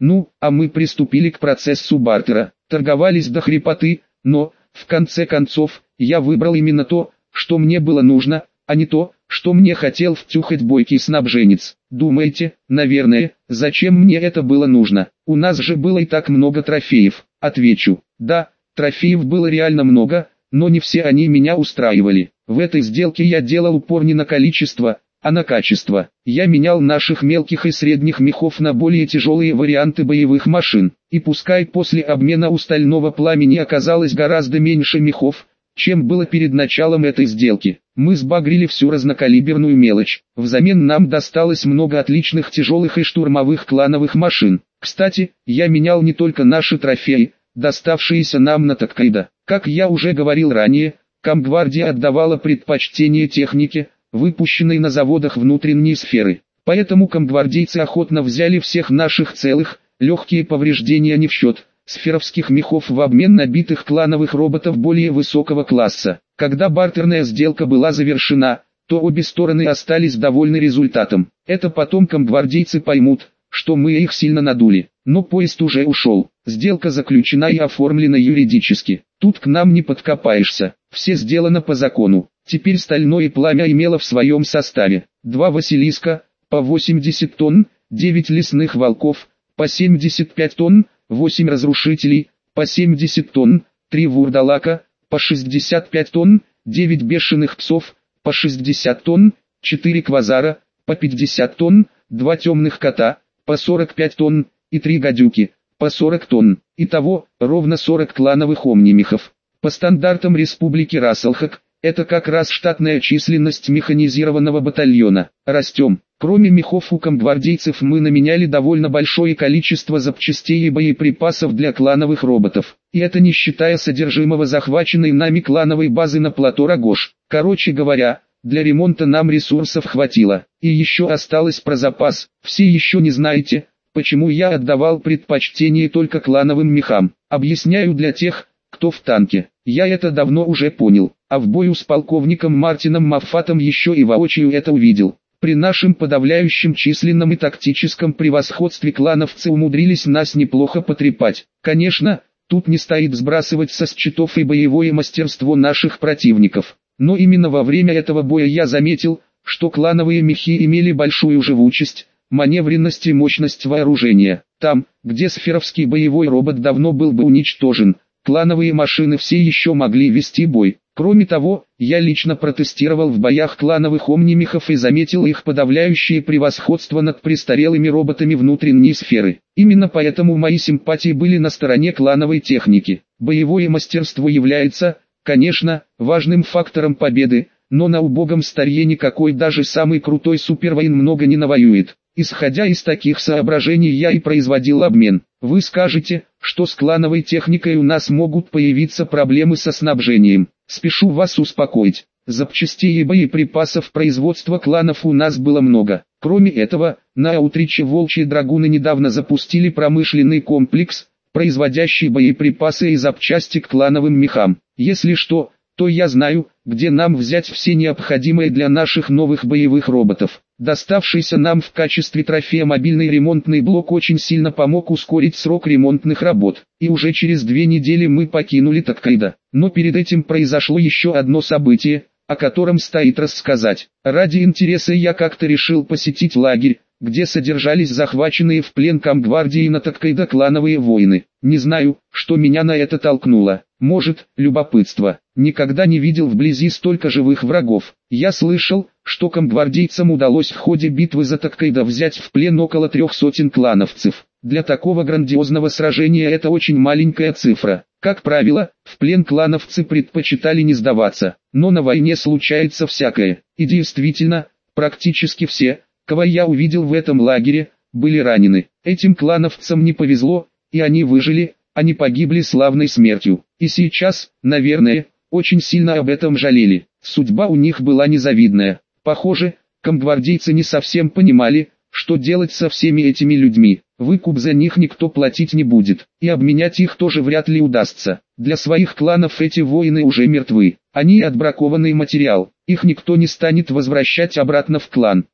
Ну, а мы приступили к процессу бартера, торговались до хрипоты, но, в конце концов, я выбрал именно то, что мне было нужно, а не то, что мне хотел втюхать бойкий снабженец. Думаете, наверное, зачем мне это было нужно? У нас же было и так много трофеев. Отвечу, да, трофеев было реально много, но не все они меня устраивали. В этой сделке я делал упор не на количество, а на качество. Я менял наших мелких и средних мехов на более тяжелые варианты боевых машин. И пускай после обмена у стального пламени оказалось гораздо меньше мехов, чем было перед началом этой сделки, мы сбагрили всю разнокалиберную мелочь. Взамен нам досталось много отличных тяжелых и штурмовых клановых машин. Кстати, я менял не только наши трофеи, доставшиеся нам на Токкайдо. Как я уже говорил ранее, Комгвардия отдавала предпочтение технике, выпущенной на заводах внутренней сферы. Поэтому комгвардейцы охотно взяли всех наших целых, легкие повреждения не в счет, сферовских мехов в обмен на битых клановых роботов более высокого класса. Когда бартерная сделка была завершена, то обе стороны остались довольны результатом. Это потом комгвардейцы поймут, что мы их сильно надули. Но поезд уже ушел. Сделка заключена и оформлена юридически. Тут к нам не подкопаешься. Все сделано по закону. Теперь стальное пламя имело в своем составе 2 Василиска, по 80 тонн, 9 лесных волков, по 75 тонн, 8 разрушителей, по 70 тонн, 3 вурдалака, по 65 тонн, 9 бешеных псов, по 60 тонн, 4 квазара, по 50 тонн, 2 темных кота, по 45 тонн, и 3 гадюки, по 40 тонн. Итого, ровно 40 клановых омнимехов. По стандартам Республики Расселхак, это как раз штатная численность механизированного батальона. Растем. Кроме мехов у комгвардейцев мы наменяли довольно большое количество запчастей и боеприпасов для клановых роботов. И это не считая содержимого захваченной нами клановой базы на плато Рогош. Короче говоря, для ремонта нам ресурсов хватило. И еще осталось про запас. Все еще не знаете, почему я отдавал предпочтение только клановым мехам. Объясняю для тех, кто в танке. Я это давно уже понял, а в бою с полковником Мартином Маффатом еще и воочию это увидел. При нашем подавляющем численном и тактическом превосходстве клановцы умудрились нас неплохо потрепать. Конечно, тут не стоит сбрасывать со счетов и боевое мастерство наших противников. Но именно во время этого боя я заметил, что клановые мехи имели большую живучесть, маневренность и мощность вооружения. Там, где сферовский боевой робот давно был бы уничтожен, клановые машины все еще могли вести бой. Кроме того, я лично протестировал в боях клановых омнимехов и заметил их подавляющее превосходство над престарелыми роботами внутренней сферы. Именно поэтому мои симпатии были на стороне клановой техники. Боевое мастерство является, конечно, важным фактором победы, но на убогом старье никакой даже самый крутой супервоин много не навоюет. Исходя из таких соображений я и производил обмен. Вы скажете, что с клановой техникой у нас могут появиться проблемы со снабжением. Спешу вас успокоить. Запчастей и боеприпасов производства кланов у нас было много. Кроме этого, на Аутриче Волчьи Драгуны недавно запустили промышленный комплекс, производящий боеприпасы и запчасти к клановым мехам. Если что, то я знаю, где нам взять все необходимые для наших новых боевых роботов. Доставшийся нам в качестве трофея мобильный ремонтный блок очень сильно помог ускорить срок ремонтных работ. И уже через 2 недели мы покинули Токкайдо. Но перед этим произошло еще одно событие, о котором стоит рассказать. Ради интереса я как-то решил посетить лагерь, где содержались захваченные в плен Комгвардии на Токкайдо клановые воины. Не знаю, что меня на это толкнуло. Может, любопытство. Никогда не видел вблизи столько живых врагов. Я слышал, что комгвардейцам удалось в ходе битвы за Токкайдо взять в плен около 300 клановцев. Для такого грандиозного сражения это очень маленькая цифра. Как правило, в плен клановцы предпочитали не сдаваться, но на войне случается всякое. И действительно, практически все, кого я увидел в этом лагере, были ранены. Этим клановцам не повезло, и они выжили, они погибли славной смертью. И сейчас, наверное, очень сильно об этом жалели. Судьба у них была незавидная. Похоже, комгвардейцы не совсем понимали, что делать со всеми этими людьми. Выкуп за них никто платить не будет, и обменять их тоже вряд ли удастся. Для своих кланов эти воины уже мертвы. Они отбракованный материал, их никто не станет возвращать обратно в клан.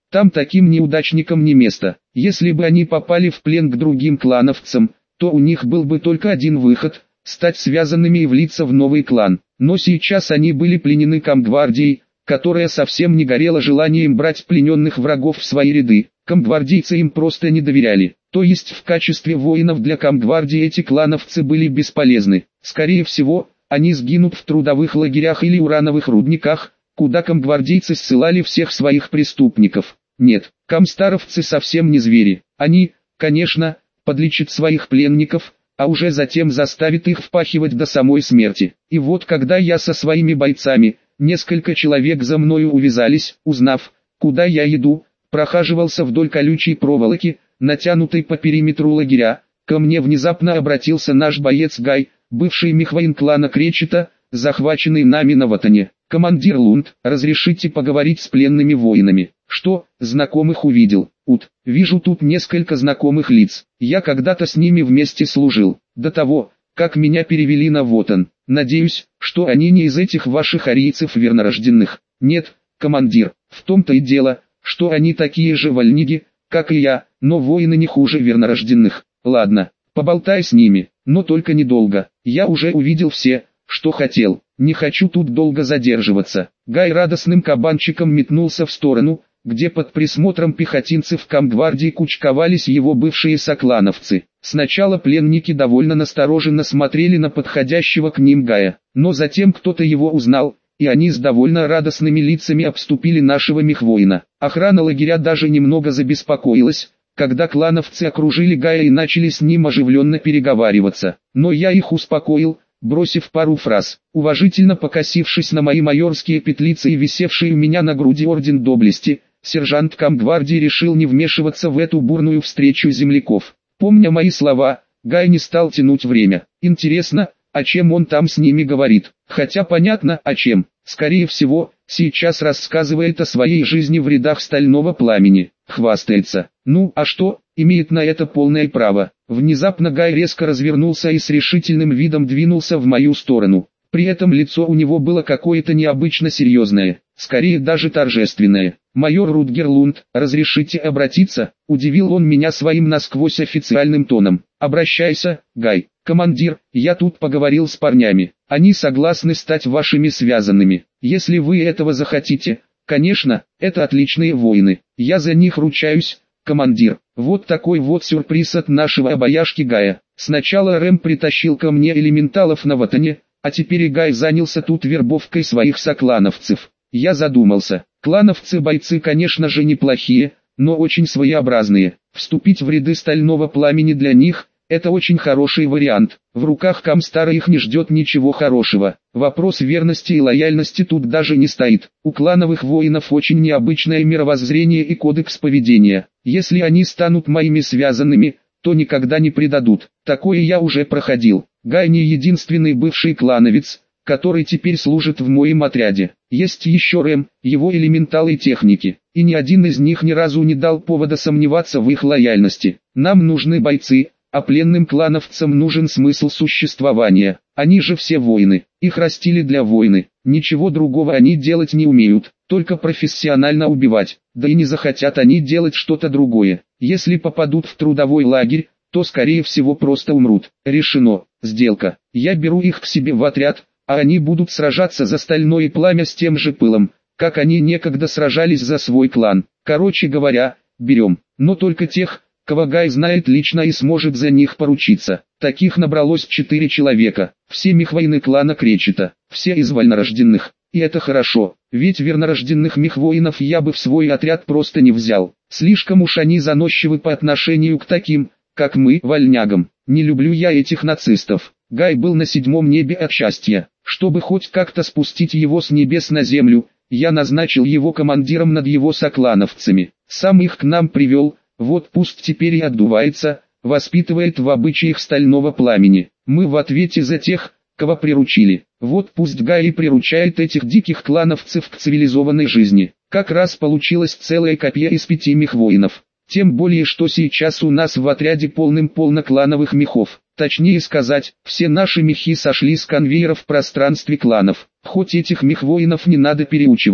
Там таким неудачникам не место. Если бы они попали в плен к другим клановцам, то у них был бы только один выход – стать связанными и влиться в новый клан. Но сейчас они были пленены Камгвардией, которая совсем не горела желанием брать плененных врагов в свои ряды. Камгвардийцы им просто не доверяли. То есть в качестве воинов для Камгвардии эти клановцы были бесполезны. Скорее всего, они сгинут в трудовых лагерях или урановых рудниках, куда камгвардейцы ссылали всех своих преступников. Нет, камстаровцы совсем не звери. Они, конечно, подлечат своих пленников, а уже затем заставят их впахивать до самой смерти. И вот когда я со своими бойцами, несколько человек за мною увязались, узнав, куда я иду, прохаживался вдоль колючей проволоки, натянутой по периметру лагеря, ко мне внезапно обратился наш боец Гай, бывший мехвоин клана Кречета, захваченный нами на Ватане. «Командир Лунд, разрешите поговорить с пленными воинами?» «Что, знакомых увидел?» Вижу тут несколько знакомых лиц. Я когда-то с ними вместе служил, до того, как меня перевели на Вотан. Надеюсь, что они не из этих ваших арийцев вернорожденных». «Нет, командир, в том-то и дело, что они такие же вольниги, как и я, но воины не хуже вернорожденных. Ладно, поболтай с ними, но только недолго. Я уже увидел все, что хотел. Не хочу тут долго задерживаться». Гай радостным кабанчиком метнулся в сторону, где под присмотром пехотинцев Камгвардии кучковались его бывшие соклановцы. Сначала пленники довольно настороженно смотрели на подходящего к ним Гая, но затем кто-то его узнал, и они с довольно радостными лицами обступили нашего мехвоина. Охрана лагеря даже немного забеспокоилась, когда клановцы окружили Гая и начали с ним оживленно переговариваться. Но я их успокоил, бросив пару фраз, уважительно покосившись на мои майорские петлицы и висевший у меня на груди орден доблести. Сержант Камгвардии решил не вмешиваться в эту бурную встречу земляков. Помня мои слова, Гай не стал тянуть время. Интересно, о чем он там с ними говорит? Хотя понятно, о чем. Скорее всего, сейчас рассказывает о своей жизни в рядах Стального Пламени. Хвастается. Ну, а что, имеет на это полное право. Внезапно Гай резко развернулся и с решительным видом двинулся в мою сторону. При этом лицо у него было какое-то необычно серьезное, скорее даже торжественное. «Майор Рутгер Лунд, разрешите обратиться?» – удивил он меня своим насквозь официальным тоном. «Обращайся, Гай. Командир, я тут поговорил с парнями. Они согласны стать вашими связанными. Если вы этого захотите, конечно, это отличные воины. Я за них ручаюсь, командир». Вот такой вот сюрприз от нашего обаяшки Гая. Сначала Рэм притащил ко мне элементалов на Ватане, а теперь и Гай занялся тут вербовкой своих соклановцев. Я задумался. Клановцы-бойцы, конечно же, неплохие, но очень своеобразные. Вступить в ряды Стального Пламени для них – это очень хороший вариант. В руках Камстара их не ждет ничего хорошего. Вопрос верности и лояльности тут даже не стоит. У клановых воинов очень необычное мировоззрение и кодекс поведения. Если они станут моими связанными, то никогда не предадут. Такое я уже проходил. Гай не единственный бывший клановец, который теперь служит в моем отряде. Есть еще Рэм, его элементалы техники, и ни один из них ни разу не дал повода сомневаться в их лояльности. Нам нужны бойцы, а пленным клановцам нужен смысл существования. Они же все воины, их растили для войны, ничего другого они делать не умеют, только профессионально убивать, да и не захотят они делать что-то другое. Если попадут в трудовой лагерь, то скорее всего просто умрут. Решено, сделка. Я беру их к себе в отряд, а они будут сражаться за Стальное Пламя с тем же пылом, как они некогда сражались за свой клан. Короче говоря, берем, но только тех, кого Гай знает лично и сможет за них поручиться. Таких набралось 4 человека, все мехвоины клана Кречета, все из вольнорожденных. И это хорошо, ведь вернорожденных мехвоинов я бы в свой отряд просто не взял. Слишком уж они заносчивы по отношению к таким, как мы, вольнягам. Не люблю я этих нацистов. Гай был на 7-м небе от счастья. Чтобы хоть как-то спустить его с небес на землю, я назначил его командиром над его соклановцами. Сам их к нам привел, вот пусть теперь и отдувается, воспитывает в обычаях Стального Пламени. Мы в ответе за тех, кого приручили. Вот пусть Гай и приручает этих диких клановцев к цивилизованной жизни. Как раз получилось целое копье из 5 мехвоинов. Тем более, что сейчас у нас в отряде полным-полно клановых мехов. Точнее сказать, все наши мехи сошли с конвейера в пространстве кланов. Хоть этих мехвоинов не надо переучивать.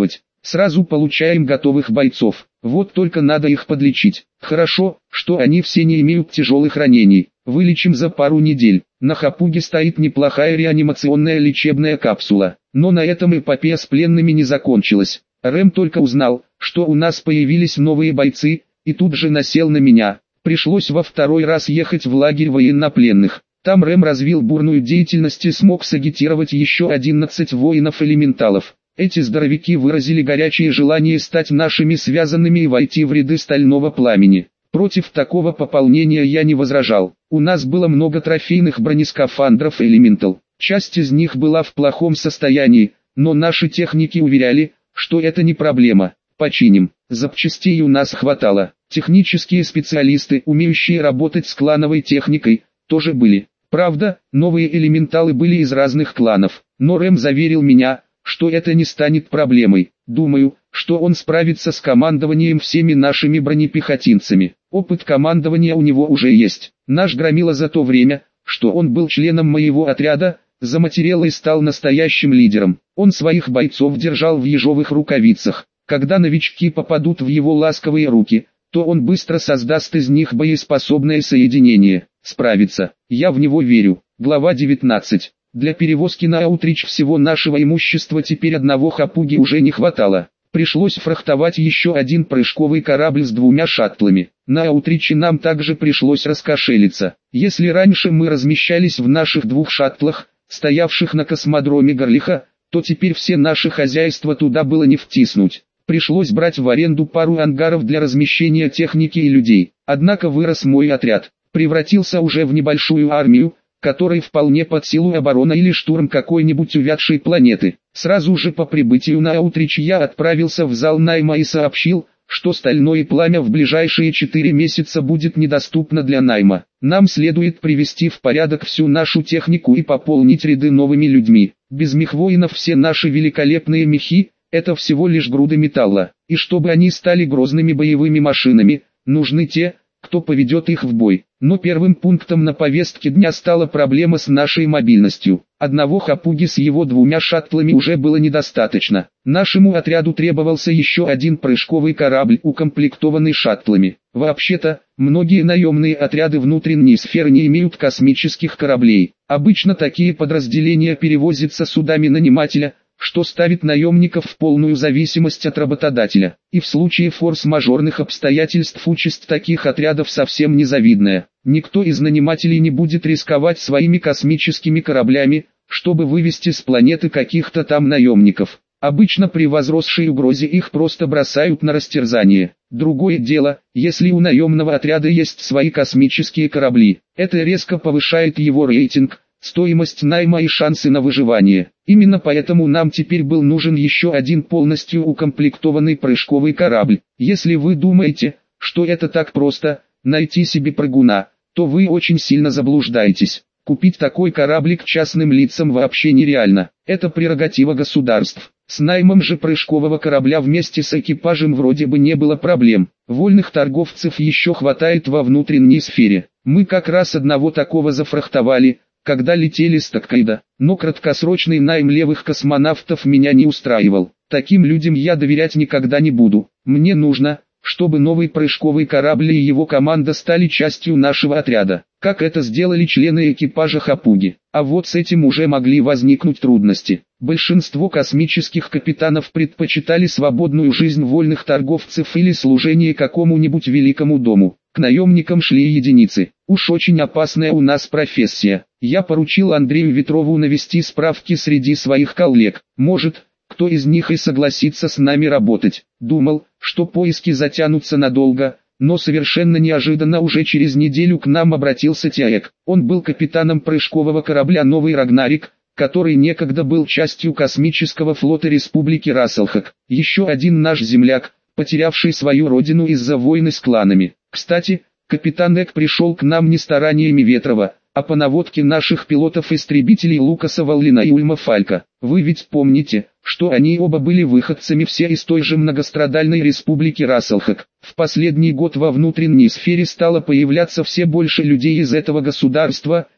Сразу получаем готовых бойцов. Вот только надо их подлечить. Хорошо, что они все не имеют тяжелых ранений. Вылечим за пару недель. На Хапуге стоит неплохая реанимационная лечебная капсула. Но на этом эпопея с пленными не закончилась. Рэм только узнал, что у нас появились новые бойцы, и тут же насел на меня. Пришлось во второй раз ехать в лагерь военнопленных. Там Рэм развил бурную деятельность и смог сагитировать еще 11 воинов-элементалов. Эти здоровяки выразили горячее желание стать нашими связанными и войти в ряды стального пламени. Против такого пополнения я не возражал. У нас было много трофейных бронескафандров Elemental. Часть из них была в плохом состоянии, но наши техники уверяли, что это не проблема. Починим. Запчастей у нас хватало. Технические специалисты, умеющие работать с клановой техникой, тоже были. Правда, новые элементалы были из разных кланов, но Рэм заверил меня, что это не станет проблемой. Думаю, что он справится с командованием всеми нашими бронепехотинцами. Опыт командования у него уже есть. Наш Громила за то время, что он был членом моего отряда, заматерел и стал настоящим лидером. Он своих бойцов держал в ежовых рукавицах. Когда новички попадут в его ласковые руки, то он быстро создаст из них боеспособное соединение. Справится. Я в него верю. Глава 19. Для перевозки на Аутрич всего нашего имущества теперь одного Хапуги уже не хватало. Пришлось фрахтовать еще один прыжковый корабль с 2 шаттлами. На Аутриче нам также пришлось раскошелиться. Если раньше мы размещались в наших 2 шаттлах, стоявших на космодроме Горлиха, то теперь все наши хозяйства туда было не втиснуть. Пришлось брать в аренду пару ангаров для размещения техники и людей. Однако вырос мой отряд, превратился уже в небольшую армию, которой вполне под силу оборона или штурм какой-нибудь увядшей планеты. Сразу же по прибытию на Аутрич я отправился в зал найма и сообщил, что стальное пламя в ближайшие 4 месяца будет недоступно для найма. Нам следует привести в порядок всю нашу технику и пополнить ряды новыми людьми. Без мехвоинов все наши великолепные мехи – это всего лишь груды металла. И чтобы они стали грозными боевыми машинами, нужны те, кто поведет их в бой. Но первым пунктом на повестке дня стала проблема с нашей мобильностью. Одного Хапуги с его 2 шаттлами уже было недостаточно. Нашему отряду требовался еще один прыжковый корабль, укомплектованный шаттлами. Вообще-то, многие наемные отряды внутренней сферы не имеют космических кораблей. Обычно такие подразделения перевозятся судами нанимателя, что ставит наемников в полную зависимость от работодателя. И в случае форс-мажорных обстоятельств участь таких отрядов совсем незавидная. Никто из нанимателей не будет рисковать своими космическими кораблями, чтобы вывести с планеты каких-то там наемников. Обычно при возросшей угрозе их просто бросают на растерзание. Другое дело, если у наемного отряда есть свои космические корабли. Это резко повышает его рейтинг, стоимость найма и шансы на выживание. Именно поэтому нам теперь был нужен еще один полностью укомплектованный прыжковый корабль. Если вы думаете, что это так просто, найти себе прыгуна, то вы очень сильно заблуждаетесь. Купить такой кораблик частным лицам вообще нереально. Это прерогатива государств. С наймом же прыжкового корабля вместе с экипажем вроде бы не было проблем. Вольных торговцев еще хватает во внутренней сфере. Мы как раз одного такого зафрахтовали, когда летели с Таккайдо, но краткосрочный найм левых космонавтов меня не устраивал. Таким людям я доверять никогда не буду. Мне нужно, чтобы новый прыжковый корабль и его команда стали частью нашего отряда, как это сделали члены экипажа Хапуги. А вот с этим уже могли возникнуть трудности. Большинство космических капитанов предпочитали свободную жизнь вольных торговцев или служение какому-нибудь великому дому. К наемникам шли единицы. Уж очень опасная у нас профессия. Я поручил Андрею Ветрову навести справки среди своих коллег. Может, кто из них и согласится с нами работать. Думал, что поиски затянутся надолго, но совершенно неожиданно уже через неделю к нам обратился Тяек. Он был капитаном прыжкового корабля «Новый Рагнарик», который некогда был частью космического флота Республики Расселхак. Еще один наш земляк, потерявший свою родину из-за войны с кланами. Кстати, капитан Эк пришел к нам не стараниями Ветрова, а по наводке наших пилотов-истребителей Лукаса Валлина и Ульма Фалька. Вы ведь помните, что они оба были выходцами все из той же многострадальной республики Расселхак. В последний год во внутренней сфере стало появляться все больше людей из этого государства,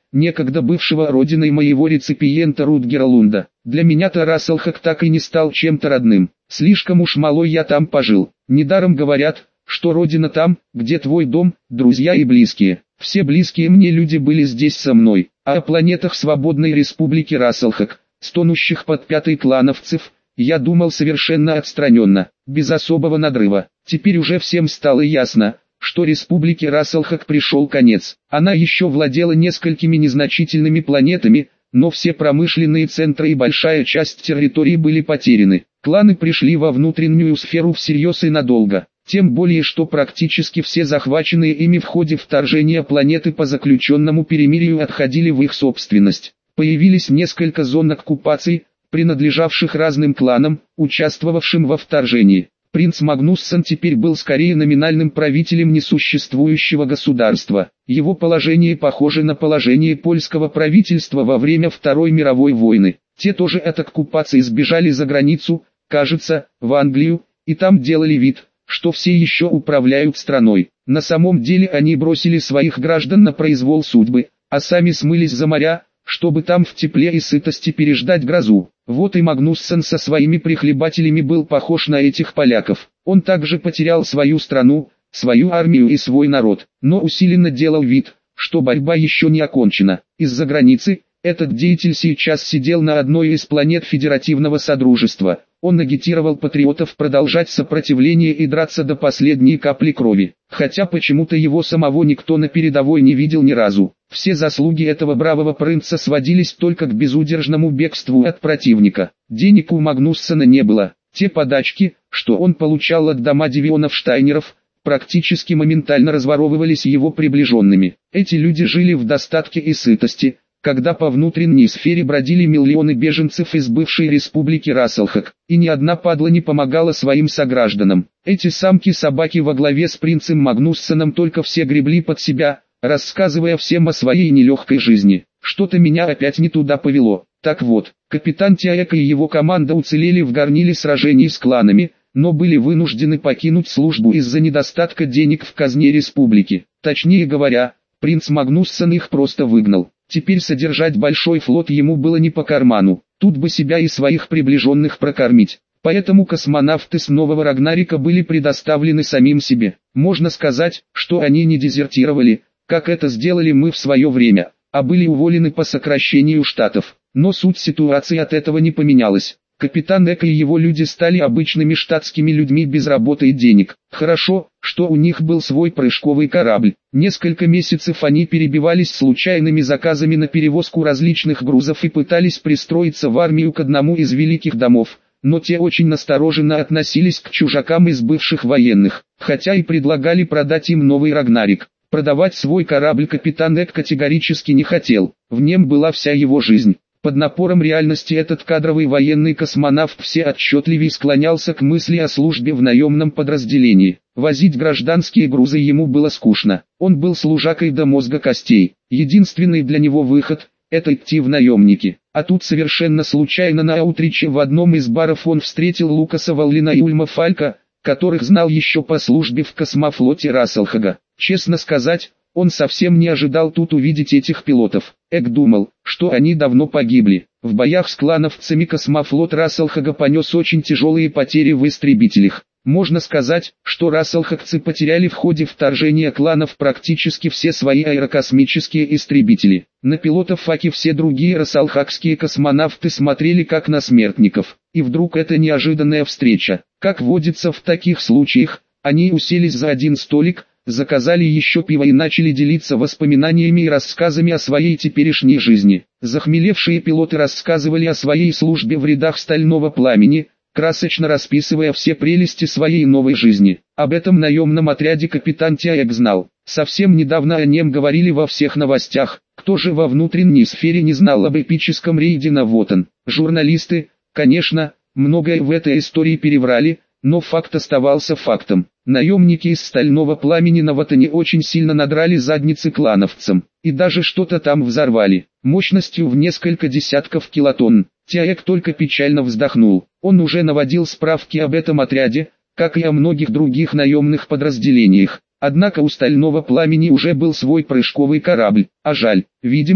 некогда бывшего родиной моего реципиента Рутгера Лунда. Для меня-то Расселхак так и не стал чем-то родным. Слишком уж малой я там пожил. Недаром говорят, что родина там, где твой дом, друзья и близкие. Все близкие мне люди были здесь со мной. А о планетах свободной республики Расселхак, стонущих под пятой клановцев, я думал совершенно отстраненно, без особого надрыва. Теперь уже всем стало ясно, что республике Расселхак пришел конец. Она еще владела несколькими незначительными планетами, но все промышленные центры и большая часть территории были потеряны. Кланы пришли во внутреннюю сферу всерьез и надолго. Тем более, что практически все захваченные ими в ходе вторжения планеты по заключенному перемирию отходили в их собственность. Появились несколько зон оккупации, принадлежавших разным кланам, участвовавшим во вторжении. Принц Магнуссон теперь был скорее номинальным правителем несуществующего государства. Его положение похоже на положение польского правительства во время Второй мировой войны. Те тоже от оккупации сбежали за границу, кажется, в Англию, и там делали вид, что все еще управляют страной. На самом деле они бросили своих граждан на произвол судьбы, а сами смылись за моря, чтобы там в тепле и сытости переждать грозу. Вот и Магнуссон со своими прихлебателями был похож на этих поляков. Он также потерял свою страну, свою армию и свой народ, но усиленно делал вид, что борьба еще не окончена. Из-за границы, этот деятель сейчас сидел на одной из планет Федеративного Содружества. Он агитировал патриотов продолжать сопротивление и драться до последней капли крови. Хотя почему-то его самого никто на передовой не видел ни разу. Все заслуги этого бравого принца сводились только к безудержному бегству от противника. Денег у Магнуссона не было. Те подачки, что он получал от дома Девионов-Штайнеров, практически моментально разворовывались его приближенными. Эти люди жили в достатке и сытости, когда по внутренней сфере бродили миллионы беженцев из бывшей республики Расселхак, и ни одна падла не помогала своим согражданам. Эти самки-собаки во главе с принцем Магнуссоном только все гребли под себя, рассказывая всем о своей нелегкой жизни. Что-то меня опять не туда повело. Так вот, капитан Тяэка и его команда уцелели в горниле сражений с кланами, но были вынуждены покинуть службу из-за недостатка денег в казне республики. Точнее говоря, принц Магнуссон их просто выгнал. Теперь содержать большой флот ему было не по карману, тут бы себя и своих приближенных прокормить. Поэтому космонавты с нового Рагнарика были предоставлены самим себе. Можно сказать, что они не дезертировали, как это сделали мы в свое время, а были уволены по сокращению штатов. Но суть ситуации от этого не поменялась. Капитан Эко и его люди стали обычными штатскими людьми без работы и денег. Хорошо, что у них был свой прыжковый корабль. Несколько месяцев они перебивались случайными заказами на перевозку различных грузов и пытались пристроиться в армию к одному из великих домов. Но те очень настороженно относились к чужакам из бывших военных, хотя и предлагали продать им новый Рагнарик. Продавать свой корабль капитан Эк категорически не хотел, в нем была вся его жизнь. Под напором реальности этот кадровый военный космонавт все отчетливее склонялся к мысли о службе в наемном подразделении. Возить гражданские грузы ему было скучно. Он был служакой до мозга костей. Единственный для него выход – это идти в наемники. А тут совершенно случайно на аутриче в одном из баров он встретил Лукаса Валлина и Ульма Фалька, которых знал еще по службе в космофлоте Расселхага. Честно сказать, он совсем не ожидал тут увидеть этих пилотов. Эк думал, что они давно погибли. В боях с клановцами космофлот Расселхага понес очень тяжелые потери в истребителях. Можно сказать, что расселхагцы потеряли в ходе вторжения кланов практически все свои аэрокосмические истребители. На пилотов Аки все другие расселхагские космонавты смотрели как на смертников. И вдруг эта неожиданная встреча. Как водится в таких случаях, они уселись за один столик, заказали еще пиво и начали делиться воспоминаниями и рассказами о своей теперешней жизни. Захмелевшие пилоты рассказывали о своей службе в рядах Стального Пламени, красочно расписывая все прелести своей новой жизни. Об этом наемном отряде капитан Тяэк знал. Совсем недавно о нем говорили во всех новостях. Кто же во внутренней сфере не знал об эпическом рейде на Вотан? Журналисты, конечно, многое в этой истории переврали, но факт оставался фактом. Наемники из Стального Пламени на Вотане очень сильно надрали задницы клановцам, и даже что-то там взорвали, мощностью в несколько десятков килотонн. Тяэк только печально вздохнул. Он уже наводил справки об этом отряде, как и о многих других наемных подразделениях. Однако у Стального Пламени уже был свой прыжковый корабль, а жаль, видимо,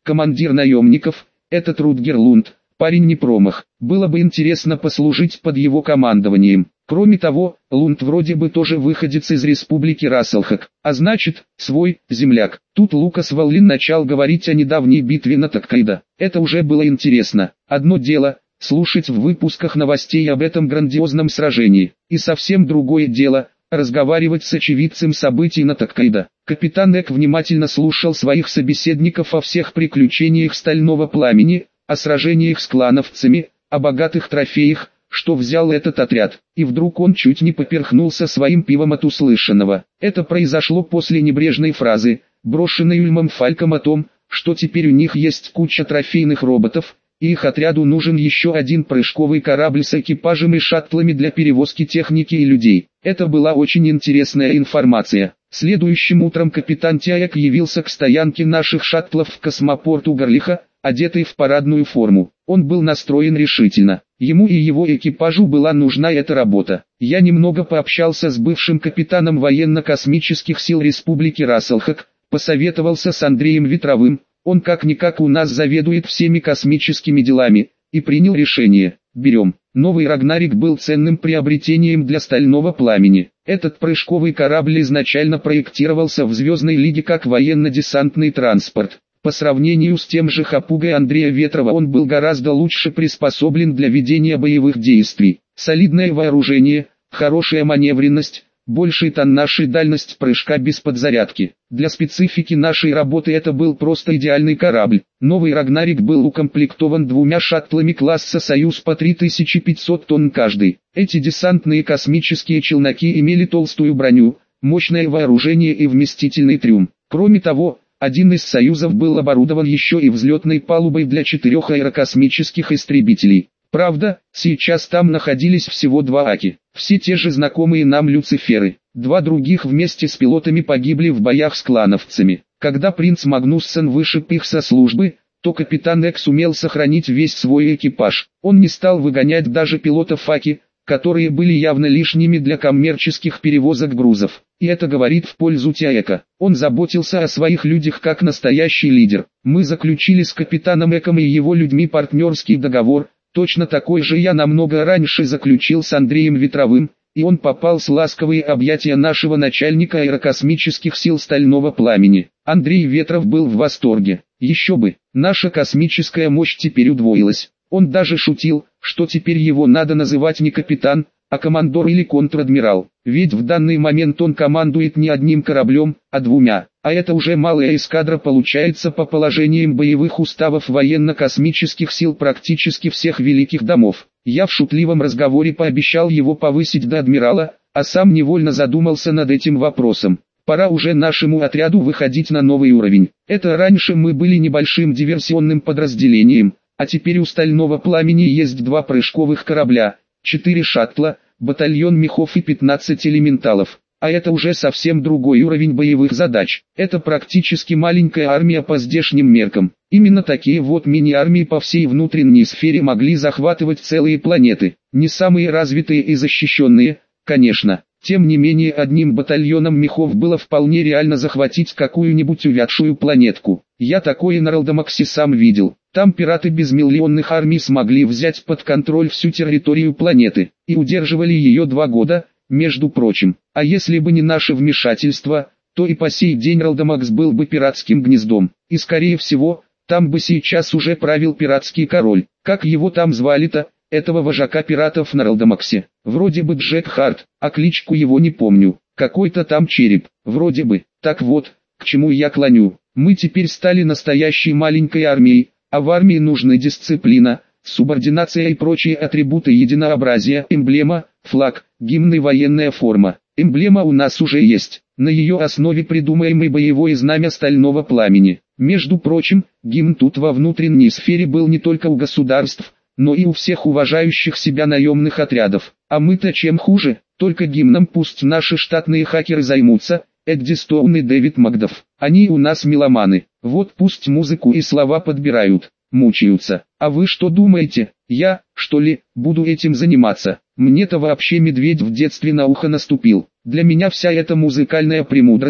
командир наемников, этот Рутгер Лунд, парень не промах, было бы интересно послужить под его командованием. Кроме того, Лунд вроде бы тоже выходец из республики Расселхак, а значит, свой, земляк. Тут Лукас Валлин начал говорить о недавней битве на Таккайдо. Это уже было интересно. Одно дело — слушать в выпусках новостей об этом грандиозном сражении, и совсем другое дело — разговаривать с очевидцем событий на Таккайдо. Капитан Эк внимательно слушал своих собеседников о всех приключениях Стального Пламени, о сражениях с клановцами, о богатых трофеях, что взял этот отряд, и вдруг он чуть не поперхнулся своим пивом от услышанного. Это произошло после небрежной фразы, брошенной Ульмом Фальком о том, что теперь у них есть куча трофейных роботов, и их отряду нужен еще один прыжковый корабль с экипажем и шаттлами для перевозки техники и людей. Это была очень интересная информация. Следующим утром капитан Тяек явился к стоянке наших шаттлов в космопорту Горлиха, одетый в парадную форму. Он был настроен решительно. Ему и его экипажу была нужна эта работа. Я немного пообщался с бывшим капитаном военно-космических сил Республики Расселхак, посоветовался с Андреем Ветровым, он как-никак у нас заведует всеми космическими делами, и принял решение. Берем. Новый Рагнарик был ценным приобретением для Стального Пламени. Этот прыжковый корабль изначально проектировался в Звездной Лиге как военно-десантный транспорт. По сравнению с тем же Хапугой Андрея Ветрова он был гораздо лучше приспособлен для ведения боевых действий. Солидное вооружение, хорошая маневренность, больший тоннаж и дальность прыжка без подзарядки. Для специфики нашей работы это был просто идеальный корабль. Новый Рагнарик был укомплектован двумя шаттлами класса «Союз» по 3500 тонн каждый. Эти десантные космические челноки имели толстую броню, мощное вооружение и вместительный трюм. Кроме того, один из «Союзов» был оборудован еще и взлетной палубой для 4 аэрокосмических истребителей. Правда, сейчас там находились всего 2 Аки, все те же знакомые нам Люциферы. 2 других вместе с пилотами погибли в боях с клановцами. Когда принц Магнуссен вышиб их со службы, то капитан Эк сумел сохранить весь свой экипаж. Он не стал выгонять даже пилотов Аки, которые были явно лишними для коммерческих перевозок грузов. И это говорит в пользу Тяека. Он заботился о своих людях как настоящий лидер. Мы заключили с капитаном Эком и его людьми партнерский договор. Точно такой же я намного раньше заключил с Андреем Ветровым, и он попал в ласковые объятия нашего начальника аэрокосмических сил Стального Пламени. Андрей Ветров был в восторге. Еще бы, наша космическая мощь теперь удвоилась. Он даже шутил, что теперь его надо называть не капитан, а командор или контр-адмирал. Ведь в данный момент он командует не одним кораблем, а 2. А это уже малая эскадра получается по положениям боевых уставов военно-космических сил практически всех великих домов. Я в шутливом разговоре пообещал его повысить до адмирала, а сам невольно задумался над этим вопросом. Пора уже нашему отряду выходить на новый уровень. Это раньше мы были небольшим диверсионным подразделением, а теперь у Стального Пламени есть 2 прыжковых корабля, 4 шаттла, батальон мехов и 15 элементалов. А это уже совсем другой уровень боевых задач. Это практически маленькая армия по здешним меркам. Именно такие вот мини-армии по всей внутренней сфере могли захватывать целые планеты. Не самые развитые и защищенные, конечно. Тем не менее одним батальоном мехов было вполне реально захватить какую-нибудь увядшую планетку. Я такое на Ралдамаксе сам видел. Там пираты без миллионных армий смогли взять под контроль всю территорию планеты, и удерживали ее 2 года, между прочим. А если бы не наше вмешательство, то и по сей день Ралдамакс был бы пиратским гнездом. И скорее всего, там бы сейчас уже правил пиратский король. Как его там звали-то, этого вожака пиратов на Ралдамаксе? Вроде бы Джек Харт, а кличку его не помню. Какой-то там череп, вроде бы. Так вот, к чему я клоню. Мы теперь стали настоящей маленькой армией, а в армии нужна дисциплина, субординация и прочие атрибуты единообразия, эмблема, флаг, гимн и военная форма. Эмблема у нас уже есть, на ее основе придумаем и боевое знамя Стального Пламени. Между прочим, гимн тут во внутренней сфере был не только у государств, но и у всех уважающих себя наемных отрядов. А мы-то чем хуже, только гимном пусть наши штатные хакеры займутся, Эдди Стоун и Дэвид Макдаф. Они у нас меломаны, вот пусть музыку и слова подбирают, мучаются. А вы что думаете, я, что ли, буду этим заниматься? Мне-то вообще медведь в детстве на ухо наступил. Для меня вся эта музыкальная премудрость,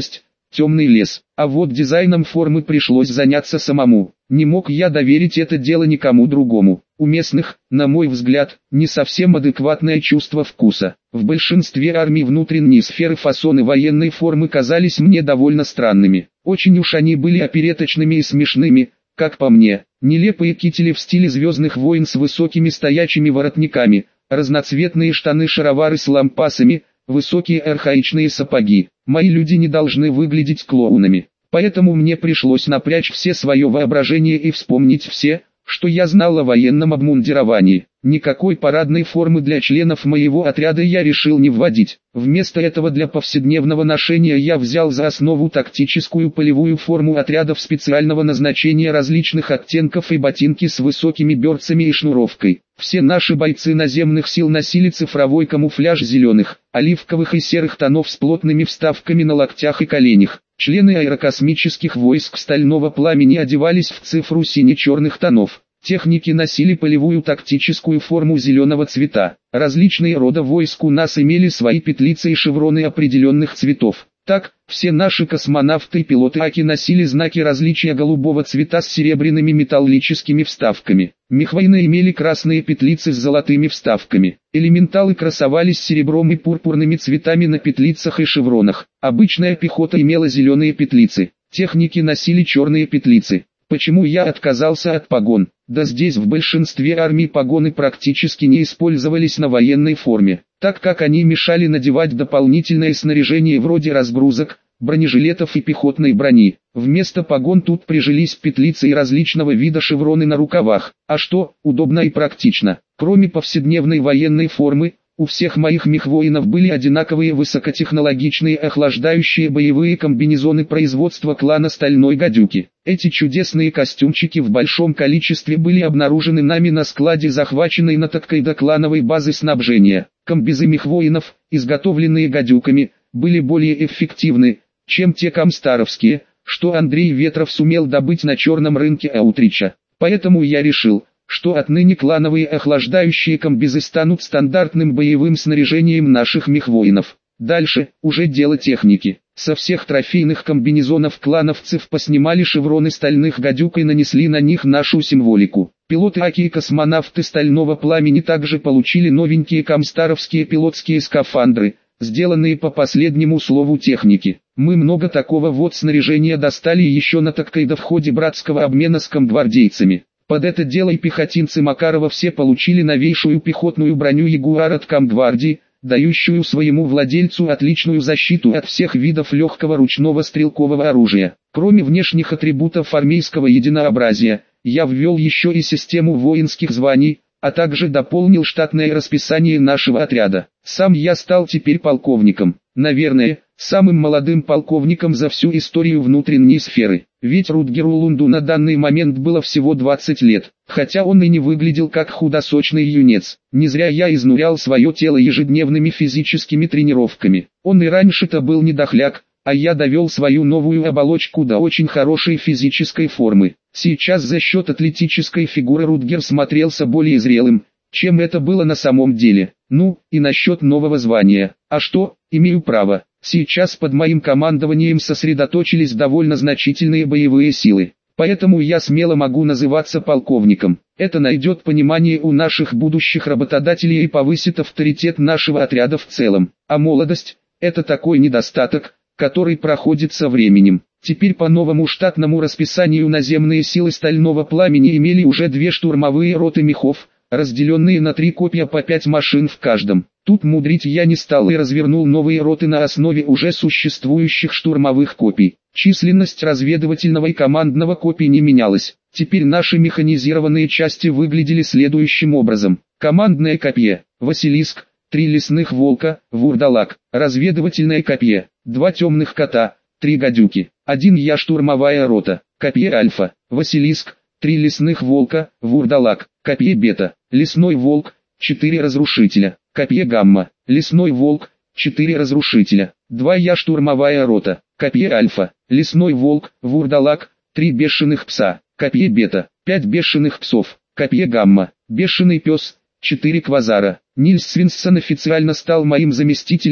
темный лес. А вот дизайном формы пришлось заняться самому. Не мог я доверить это дело никому другому. У местных, на мой взгляд, не совсем адекватное чувство вкуса. В большинстве армий внутренние сферы фасоны военной формы казались мне довольно странными. Очень уж они были опереточными и смешными, как по мне. Нелепые кители в стиле «Звездных войн» с высокими стоячими воротниками, разноцветные штаны-шаровары с лампасами, высокие архаичные сапоги. Мои люди не должны выглядеть клоунами. Поэтому мне пришлось напрячь все свое воображение и вспомнить все, что я знал о военном обмундировании. Никакой парадной формы для членов моего отряда я решил не вводить. Вместо этого для повседневного ношения я взял за основу тактическую полевую форму отрядов специального назначения различных оттенков и ботинки с высокими берцами и шнуровкой. Все наши бойцы наземных сил носили цифровой камуфляж зеленых, оливковых и серых тонов с плотными вставками на локтях и коленях. Члены аэрокосмических войск Стального Пламени одевались в цифру сине-черных тонов. Техники носили полевую тактическую форму зеленого цвета. Различные рода войск у нас имели свои петлицы и шевроны определенных цветов. Так, все наши космонавты и пилоты Аки носили знаки различия голубого цвета с серебряными металлическими вставками. Мехвоины имели красные петлицы с золотыми вставками. Элементалы красовались серебром и пурпурными цветами на петлицах и шевронах. Обычная пехота имела зеленые петлицы. Техники носили черные петлицы. Почему я отказался от погон? Да здесь в большинстве армий погоны практически не использовались на военной форме, так как они мешали надевать дополнительное снаряжение вроде разгрузок, бронежилетов и пехотной брони. Вместо погон тут прижились петлицы и различного вида шевроны на рукавах. А что, удобно и практично. Кроме повседневной военной формы, у всех моих мехвоинов были одинаковые высокотехнологичные охлаждающие боевые комбинезоны производства клана Стальной Гадюки. Эти чудесные костюмчики в большом количестве были обнаружены нами на складе захваченной на Таккайдо клановой базы снабжения. Комбезы мехвоинов, изготовленные гадюками, были более эффективны, чем те комстаровские, что Андрей Ветров сумел добыть на черном рынке Аутрича. Поэтому я решил, что отныне клановые охлаждающие комбезы станут стандартным боевым снаряжением наших мехвоинов. Дальше, уже дело техники. Со всех трофейных комбинезонов клановцев поснимали шевроны Стальных Гадюк и нанесли на них нашу символику. Пилоты Аки и космонавты Стального Пламени также получили новенькие комстаровские пилотские скафандры, сделанные по последнему слову техники. Мы много такого вот снаряжения достали еще на Таккайдо в ходе братского обмена с комгвардейцами. Под это дело и пехотинцы Макарова все получили новейшую пехотную броню Ягуар от Комгвардии, дающую своему владельцу отличную защиту от всех видов легкого ручного стрелкового оружия. Кроме внешних атрибутов армейского единообразия, я ввел еще и систему воинских званий, а также дополнил штатное расписание нашего отряда. Сам я стал теперь полковником. Наверное, самым молодым полковником за всю историю внутренней сферы. Ведь Рутгеру Лунду на данный момент было всего 20 лет, хотя он и не выглядел как худосочный юнец. Не зря я изнурял свое тело ежедневными физическими тренировками. Он и раньше-то был не дохляк, а я довел свою новую оболочку до очень хорошей физической формы. Сейчас за счет атлетической фигуры Рутгер смотрелся более зрелым, чем это было на самом деле. Ну, и насчет нового звания. А что, имею право. Сейчас под моим командованием сосредоточились довольно значительные боевые силы. Поэтому я смело могу называться полковником. Это найдет понимание у наших будущих работодателей и повысит авторитет нашего отряда в целом. А молодость – это такой недостаток, который проходит со временем. Теперь по новому штатному расписанию наземные силы Стального Пламени имели уже 2 штурмовые роты мехов, разделенные на 3 копья по 5 машин в каждом. Тут мудрить я не стал и развернул новые роты на основе уже существующих штурмовых копий. Численность разведывательного и командного копий не менялась. Теперь наши механизированные части выглядели следующим образом. Командное копье, Василиск, 3 лесных волка, Вурдалак, разведывательное копье, 2 темных кота, 3 гадюки, 1 я штурмовая рота, копье Альфа, Василиск, 3 лесных волка, Вурдалак, копье Бета, лесной волк, 4 разрушителя, копье Гамма, лесной волк, 4 разрушителя, 2 я штурмовая рота, копье Альфа, лесной волк, Вурдалак, 3 бешеных пса, копье Бета, 5 бешеных псов, копье Гамма, бешеный пес, 4 квазара. Нильс Свинсон официально стал моим заместителем,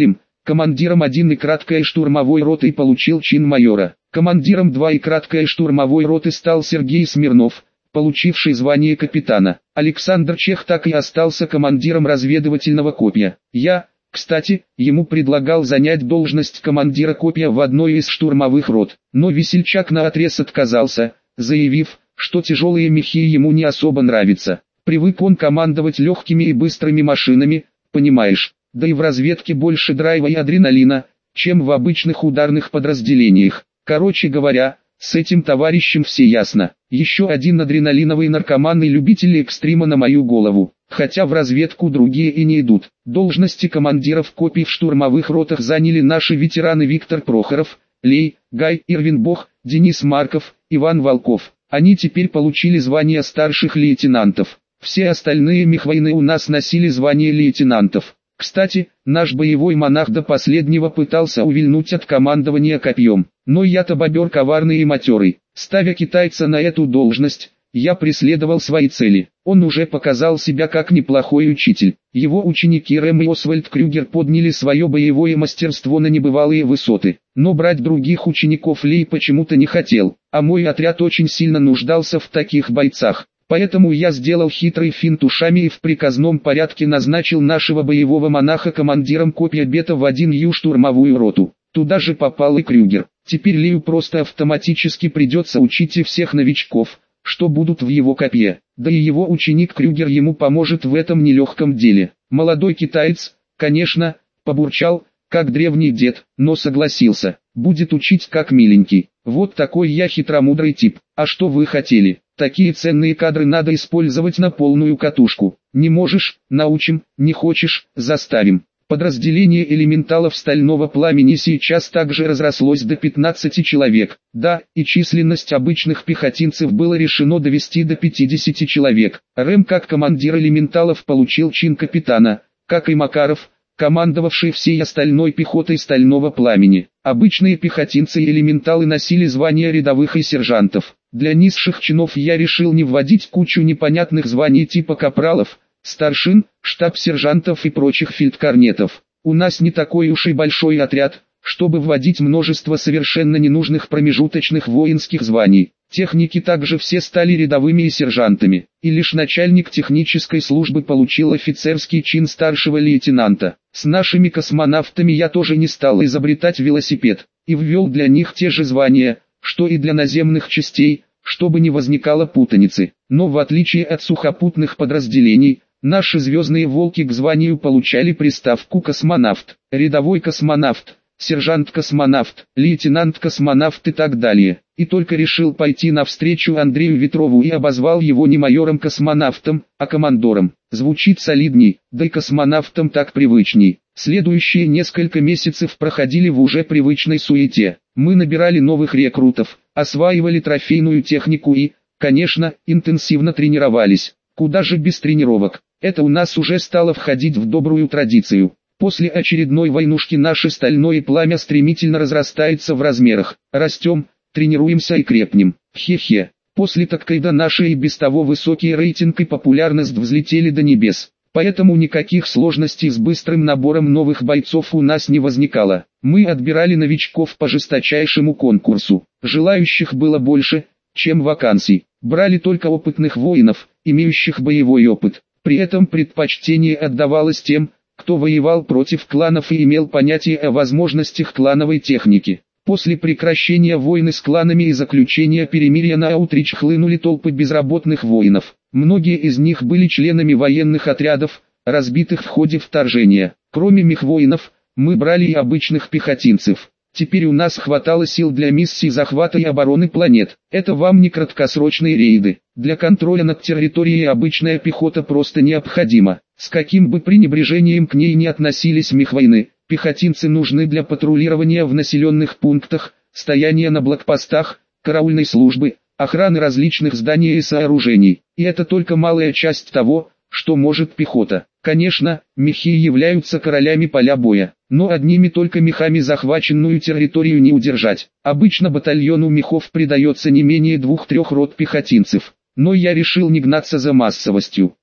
Командиром 1 и краткой штурмовой роты получил чин майора. Командиром 2 и краткой штурмовой роты стал Сергей Смирнов, получивший звание капитана. Александр Чех так и остался командиром разведывательного копья. Я, кстати, ему предлагал занять должность командира копья в одной из штурмовых рот, но весельчак наотрез отказался, заявив, что тяжелые мехи ему не особо нравятся. Привык он командовать легкими и быстрыми машинами, понимаешь, да и в разведке больше драйва и адреналина, чем в обычных ударных подразделениях. Короче говоря, с этим товарищем все ясно. Еще один адреналиновый наркоман и любитель экстрима на мою голову. Хотя в разведку другие и не идут. Должности командиров копий в штурмовых ротах заняли наши ветераны Виктор Прохоров, Лей, Гай Ирвинбох, Денис Марков, Иван Волков. Они теперь получили звание старших лейтенантов. Все остальные мехвоины у нас носили звание лейтенантов. Кстати, наш боевой монах до последнего пытался увильнуть от командования копьем. Но я-то бобер коварный и матерый. Ставя китайца на эту должность, я преследовал свои цели. Он уже показал себя как неплохой учитель. Его ученики Рэм и Освальд Крюгер подняли свое боевое мастерство на небывалые высоты. Но брать других учеников Лей почему-то не хотел, а мой отряд очень сильно нуждался в таких бойцах. Поэтому я сделал хитрый финт ушами и в приказном порядке назначил нашего боевого монаха командиром копья Бета в 1Ю штурмовую роту. Туда же попал и Крюгер. Теперь Лею просто автоматически придется учить и всех новичков, что будут в его копье. Да и его ученик Крюгер ему поможет в этом нелегком деле. Молодой китаец, конечно, побурчал, как древний дед, но согласился. Будет учить как миленький. Вот такой я хитромудрый тип. А что вы хотели? Такие ценные кадры надо использовать на полную катушку. Не можешь, научим, не хочешь, заставим. Подразделение элементалов стального пламени сейчас также разрослось до 15 человек. Да, и численность обычных пехотинцев было решено довести до 50 человек. Рэм как командир элементалов получил чин капитана, как и Макаров, командовавший всей остальной пехотой стального пламени. Обычные пехотинцы и элементалы носили звания рядовых и сержантов. Для низших чинов я решил не вводить кучу непонятных званий типа капралов, старшин, штаб-сержантов и прочих фельдкорнетов. У нас не такой уж и большой отряд, чтобы вводить множество совершенно ненужных промежуточных воинских званий. Техники также все стали рядовыми и сержантами, и лишь начальник технической службы получил офицерский чин старшего лейтенанта. С нашими космонавтами я тоже не стал изобретать велосипед, и ввел для них те же звания, что и для наземных частей, чтобы не возникало путаницы. Но в отличие от сухопутных подразделений, наши звездные волки к званию получали приставку «космонавт», «рядовой космонавт», «сержант-космонавт», «лейтенант-космонавт» и так далее. И только решил пойти навстречу Андрею Ветрову и обозвал его не майором-космонавтом, а командором. Звучит солидней, да и космонавтам так привычней. Следующие несколько месяцев проходили в уже привычной суете. Мы набирали новых рекрутов, осваивали трофейную технику и, конечно, интенсивно тренировались. Куда же без тренировок? Это у нас уже стало входить в добрую традицию. После очередной войнушки наше стальное пламя стремительно разрастается в размерах. Растем, тренируемся и крепнем. Хе-хе. После Таккайда наши и без того высокий рейтинг и популярность взлетели до небес. Поэтому никаких сложностей с быстрым набором новых бойцов у нас не возникало. Мы отбирали новичков по жесточайшему конкурсу. Желающих было больше, чем вакансий. Брали только опытных воинов, имеющих боевой опыт. При этом предпочтение отдавалось тем, кто воевал против кланов и имел понятие о возможностях клановой техники. После прекращения войны с кланами и заключения перемирия на Аутрич хлынули толпы безработных воинов. Многие из них были членами военных отрядов, разбитых в ходе вторжения. Кроме мехвоинов, мы брали и обычных пехотинцев. Теперь у нас хватало сил для миссий захвата и обороны планет. Это вам не краткосрочные рейды. Для контроля над территорией обычная пехота просто необходима. С каким бы пренебрежением к ней не относились мехвоины, пехотинцы нужны для патрулирования в населенных пунктах, стояния на блокпостах, караульной службы, охраны различных зданий и сооружений. И это только малая часть того, что может пехота. Конечно, мехи являются королями поля боя, но одними только мехами захваченную территорию не удержать. Обычно батальону мехов придается не менее 2-3 рот пехотинцев. Но я решил не гнаться за массовостью.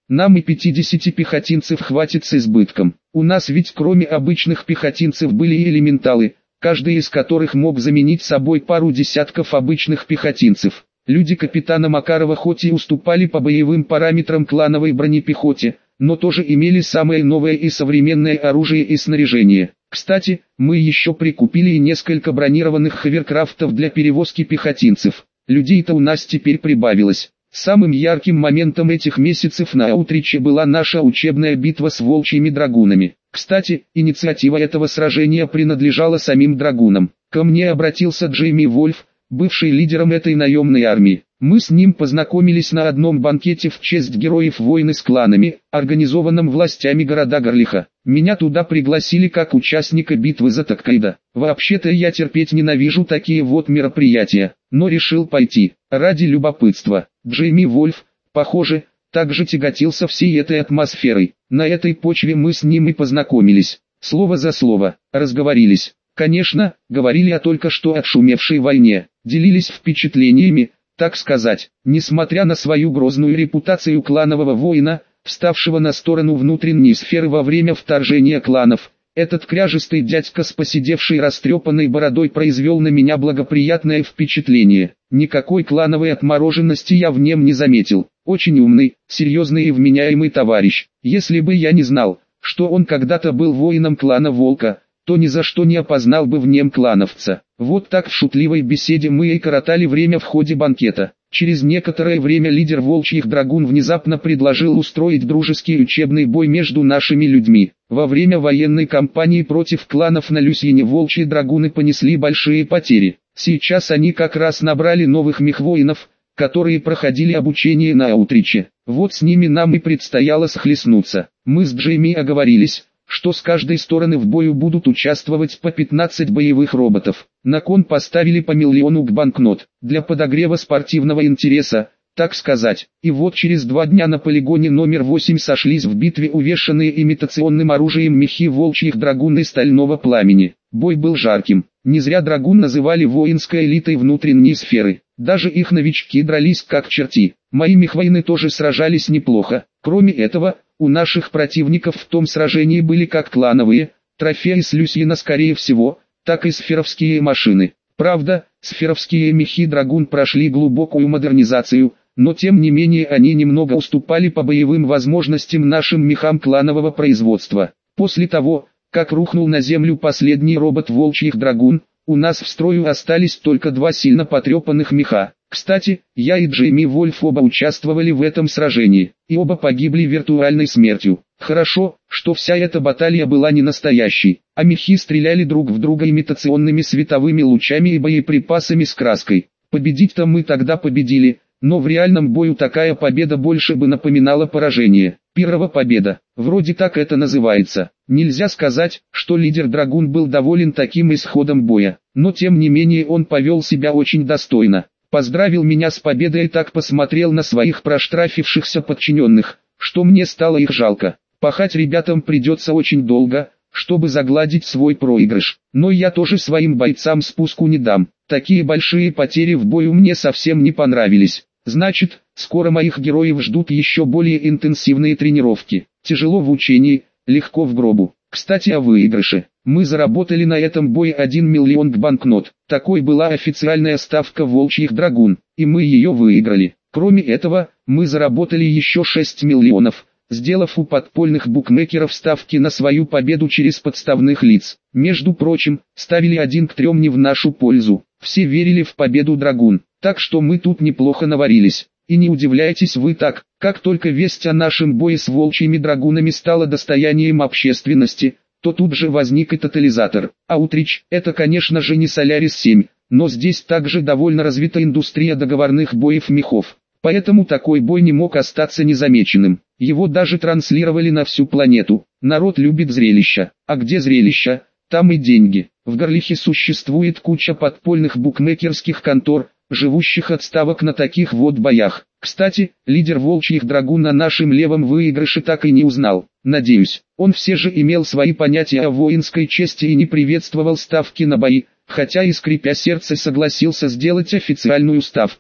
Нам и 50 пехотинцев хватит с избытком. У нас ведь кроме обычных пехотинцев были и элементалы, каждый из которых мог заменить собой пару десятков обычных пехотинцев. Люди капитана Макарова хоть и уступали по боевым параметрам клановой бронепехоте, но тоже имели самое новое и современное оружие и снаряжение. Кстати, мы еще прикупили и несколько бронированных ховеркрафтов для перевозки пехотинцев. Людей-то у нас теперь прибавилось. Самым ярким моментом этих месяцев на Аутриче была наша учебная битва с волчьими драгунами. Кстати, инициатива этого сражения принадлежала самим драгунам. Ко мне обратился Джейми Вольф, бывший лидером этой наемной армии. Мы с ним познакомились на одном банкете в честь героев войны с кланами, организованном властями города Горлиха. Меня туда пригласили как участника битвы за Таккайдо. Вообще-то я терпеть ненавижу такие вот мероприятия, но решил пойти, ради любопытства. Джейми Вольф, похоже, также тяготился всей этой атмосферой. На этой почве мы с ним и познакомились. Слово за слово, разговорились. Конечно, говорили о только что отшумевшей войне, делились впечатлениями, так сказать. Несмотря на свою грозную репутацию кланового воина, вставшего на сторону внутренней сферы во время вторжения кланов, этот кряжистый дядька с поседевшей растрепанной бородой произвел на меня благоприятное впечатление. Никакой клановой отмороженности я в нем не заметил. Очень умный, серьезный и вменяемый товарищ. Если бы я не знал, что он когда-то был воином клана Волка, то ни за что не опознал бы в нем клановца. Вот так в шутливой беседе мы и коротали время в ходе банкета. Через некоторое время лидер волчьих драгун внезапно предложил устроить дружеский учебный бой между нашими людьми. Во время военной кампании против кланов на Люсьене волчьи драгуны понесли большие потери. Сейчас они как раз набрали новых мехвоинов, которые проходили обучение на Аутриче. Вот с ними нам и предстояло схлестнуться. Мы с Джейми оговорились, что с каждой стороны в бою будут участвовать по 15 боевых роботов. На кон поставили по миллиону банкнот, для подогрева спортивного интереса, так сказать. И вот через 2 дня на полигоне номер 8 сошлись в битве увешанные имитационным оружием мехи волчьих драгун и стального пламени. Бой был жарким. Не зря драгун называли воинской элитой внутренней сферы. Даже их новички дрались как черти. Мои мехвоины тоже сражались неплохо. Кроме этого, у наших противников в том сражении были как клановые, трофеи с Люсьена скорее всего, так и сферовские машины. Правда, сферовские мехи драгун прошли глубокую модернизацию, но тем не менее они немного уступали по боевым возможностям нашим мехам кланового производства. После того, как рухнул на землю последний робот волчьих драгун, у нас в строю остались только 2 сильно потрепанных меха. Кстати, я и Джейми Вольф оба участвовали в этом сражении, и оба погибли виртуальной смертью. Хорошо, что вся эта баталия была не настоящей, а мехи стреляли друг в друга имитационными световыми лучами и боеприпасами с краской. Победить-то мы тогда победили, но в реальном бою такая победа больше бы напоминала поражение. Пирова победа, вроде так это называется. Нельзя сказать, что лидер Драгун был доволен таким исходом боя, но тем не менее он повел себя очень достойно. Поздравил меня с победой и так посмотрел на своих проштрафившихся подчиненных, что мне стало их жалко. Пахать ребятам придется очень долго, чтобы загладить свой проигрыш. Но я тоже своим бойцам спуску не дам. Такие большие потери в бою мне совсем не понравились. Значит, скоро моих героев ждут еще более интенсивные тренировки. Тяжело в учении, легко в гробу. Кстати, о выигрыше. Мы заработали на этом бое 1 миллион банкнот. Такой была официальная ставка волчьих драгун, и мы ее выиграли. Кроме этого, мы заработали еще 6 миллионов, сделав у подпольных букмекеров ставки на свою победу через подставных лиц. Между прочим, ставили 1 к 3 не в нашу пользу. Все верили в победу драгун, так что мы тут неплохо наварились. И не удивляйтесь вы так, как только весть о нашем бое с волчьими драгунами стала достоянием общественности, то тут же возник и тотализатор. Аутрич – это конечно же не Солярис-7, но здесь также довольно развита индустрия договорных боев мехов. Поэтому такой бой не мог остаться незамеченным. Его даже транслировали на всю планету. Народ любит зрелища. А где зрелища, там и деньги. В Горлихе существует куча подпольных букмекерских контор, живущих от ставок на таких вот боях. Кстати, лидер волчьих драгун на нашем левом выигрыше так и не узнал. Надеюсь, он все же имел свои понятия о воинской чести и не приветствовал ставки на бои, хотя и скрипя сердце согласился сделать официальную ставку.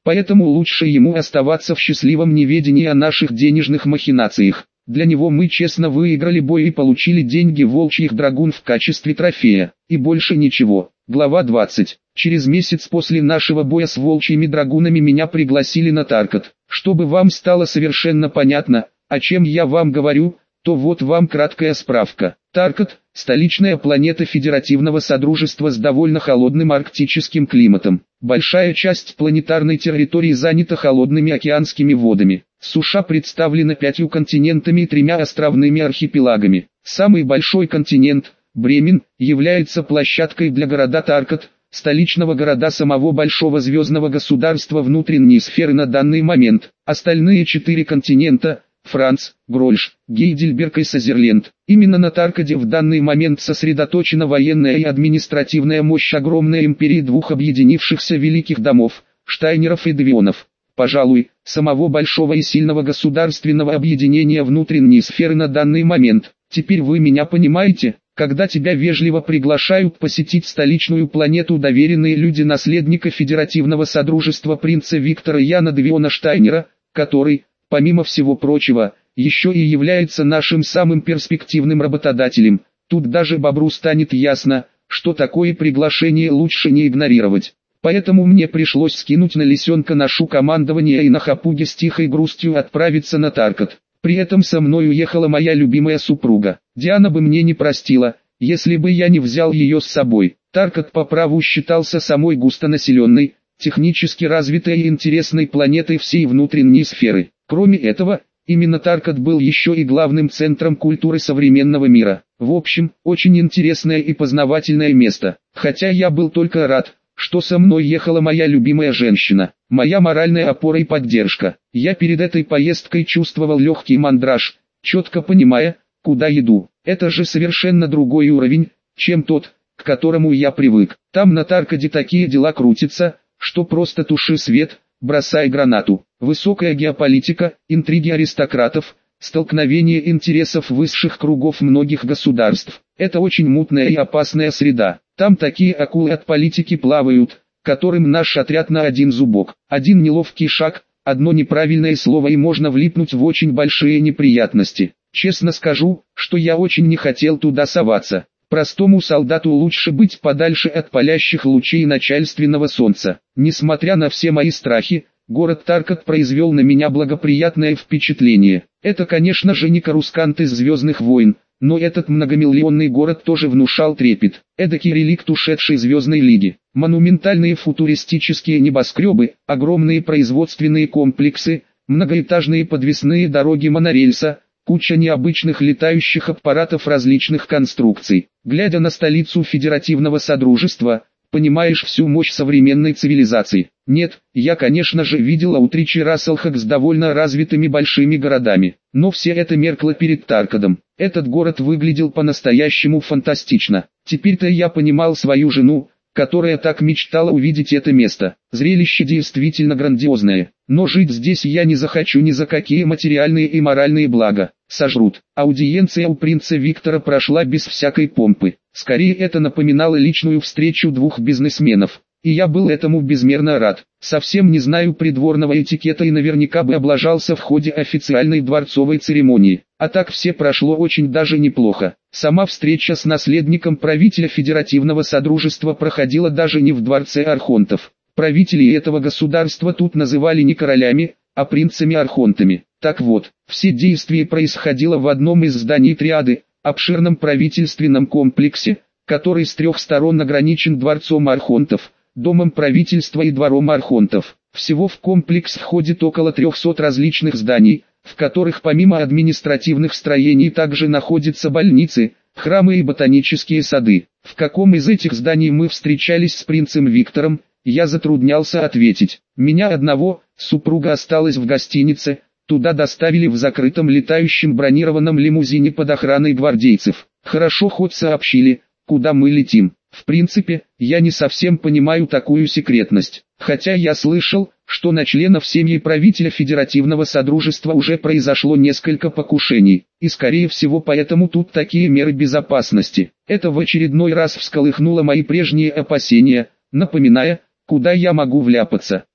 Поэтому лучше ему оставаться в счастливом неведении о наших денежных махинациях. Для него мы честно выиграли бой и получили деньги волчьих драгун в качестве трофея, и больше ничего. Глава 20. Через месяц после нашего боя с волчьими драгунами меня пригласили на Таркат. Чтобы вам стало совершенно понятно, о чем я вам говорю, то вот вам краткая справка. Таркат – столичная планета Федеративного Содружества с довольно холодным арктическим климатом. Большая часть планетарной территории занята холодными океанскими водами. Суша представлена 5 континентами и 3 островными архипелагами. Самый большой континент – Бремен, является площадкой для города Таркат, столичного города самого большого звездного государства внутренней сферы на данный момент. Остальные 4 континента – Франц, Грольш, Гейдельберг и Сазерленд. Именно на Таркаде в данный момент сосредоточена военная и административная мощь огромной империи двух объединившихся великих домов – Штайнеров и Девионов. Пожалуй, самого большого и сильного государственного объединения внутренней сферы на данный момент. Теперь вы меня понимаете? Когда тебя вежливо приглашают посетить столичную планету доверенные люди наследника Федеративного Содружества принца Виктора Яна Девиона Штайнера, который, помимо всего прочего, еще и является нашим самым перспективным работодателем, тут даже бобру станет ясно, что такое приглашение лучше не игнорировать. Поэтому мне пришлось скинуть на лисенка ношу командования и на хапуге с тихой грустью отправиться на Таркат. При этом со мной уехала моя любимая супруга. Диана бы мне не простила, если бы я не взял ее с собой. Таркат по праву считался самой густонаселенной, технически развитой и интересной планетой всей внутренней сферы. Кроме этого, именно Таркат был еще и главным центром культуры современного мира. В общем, очень интересное и познавательное место. Хотя я был только рад, что со мной ехала моя любимая женщина, моя моральная опора и поддержка. Я перед этой поездкой чувствовал легкий мандраж, четко понимая, куда иду. Это же совершенно другой уровень, чем тот, к которому я привык. Там на Таркаде такие дела крутятся, что просто туши свет, бросай гранату. Высокая геополитика, интриги аристократов, столкновение интересов высших кругов многих государств. Это очень мутная и опасная среда. Там такие акулы от политики плавают, которым наш отряд на один зубок. Один неловкий шаг, одно неправильное слово и можно влипнуть в очень большие неприятности. Честно скажу, что я очень не хотел туда соваться. Простому солдату лучше быть подальше от палящих лучей начальственного солнца. Несмотря на все мои страхи, город Таркат произвел на меня благоприятное впечатление. Это, конечно же, не Корускант из «Звездных войн», но этот многомиллионный город тоже внушал трепет. Эдакий реликт ушедшей Звездной Лиги. Монументальные футуристические небоскребы, огромные производственные комплексы, многоэтажные подвесные дороги монорельса, куча необычных летающих аппаратов различных конструкций. Глядя на столицу Федеративного Содружества, понимаешь всю мощь современной цивилизации. Нет, я конечно же видел Аутрич и Расселхак с довольно развитыми большими городами, но все это меркло перед Таркадом. Этот город выглядел по-настоящему фантастично. Теперь-то я понимал свою жену, которая так мечтала увидеть это место. Зрелище действительно грандиозное, но жить здесь я не захочу ни за какие материальные и моральные блага. Сожрут. Аудиенция у принца Виктора прошла без всякой помпы. Скорее это напоминало личную встречу двух бизнесменов. И я был этому безмерно рад. Совсем не знаю придворного этикета и наверняка бы облажался в ходе официальной дворцовой церемонии. А так все прошло очень даже неплохо. Сама встреча с наследником правителя Федеративного Содружества проходила даже не в дворце архонтов. Правителей этого государства тут называли не королями, а принцами-архонтами. Так вот, все действия происходило в одном из зданий триады, обширном правительственном комплексе, который с 3 сторон ограничен дворцом архонтов, домом правительства и двором архонтов. Всего в комплекс входит около 300 различных зданий, в которых помимо административных строений также находятся больницы, храмы и ботанические сады. В каком из этих зданий мы встречались с принцем Виктором, я затруднялся ответить. Меня одного, супруга осталась в гостинице, туда доставили в закрытом летающем бронированном лимузине под охраной гвардейцев. Хорошо хоть сообщили, куда мы летим. В принципе, я не совсем понимаю такую секретность. Хотя я слышал, что на членов семьи правителя Федеративного Содружества уже произошло несколько покушений. И скорее всего поэтому тут такие меры безопасности. Это в очередной раз всколыхнуло мои прежние опасения, напоминая, куда я могу вляпаться.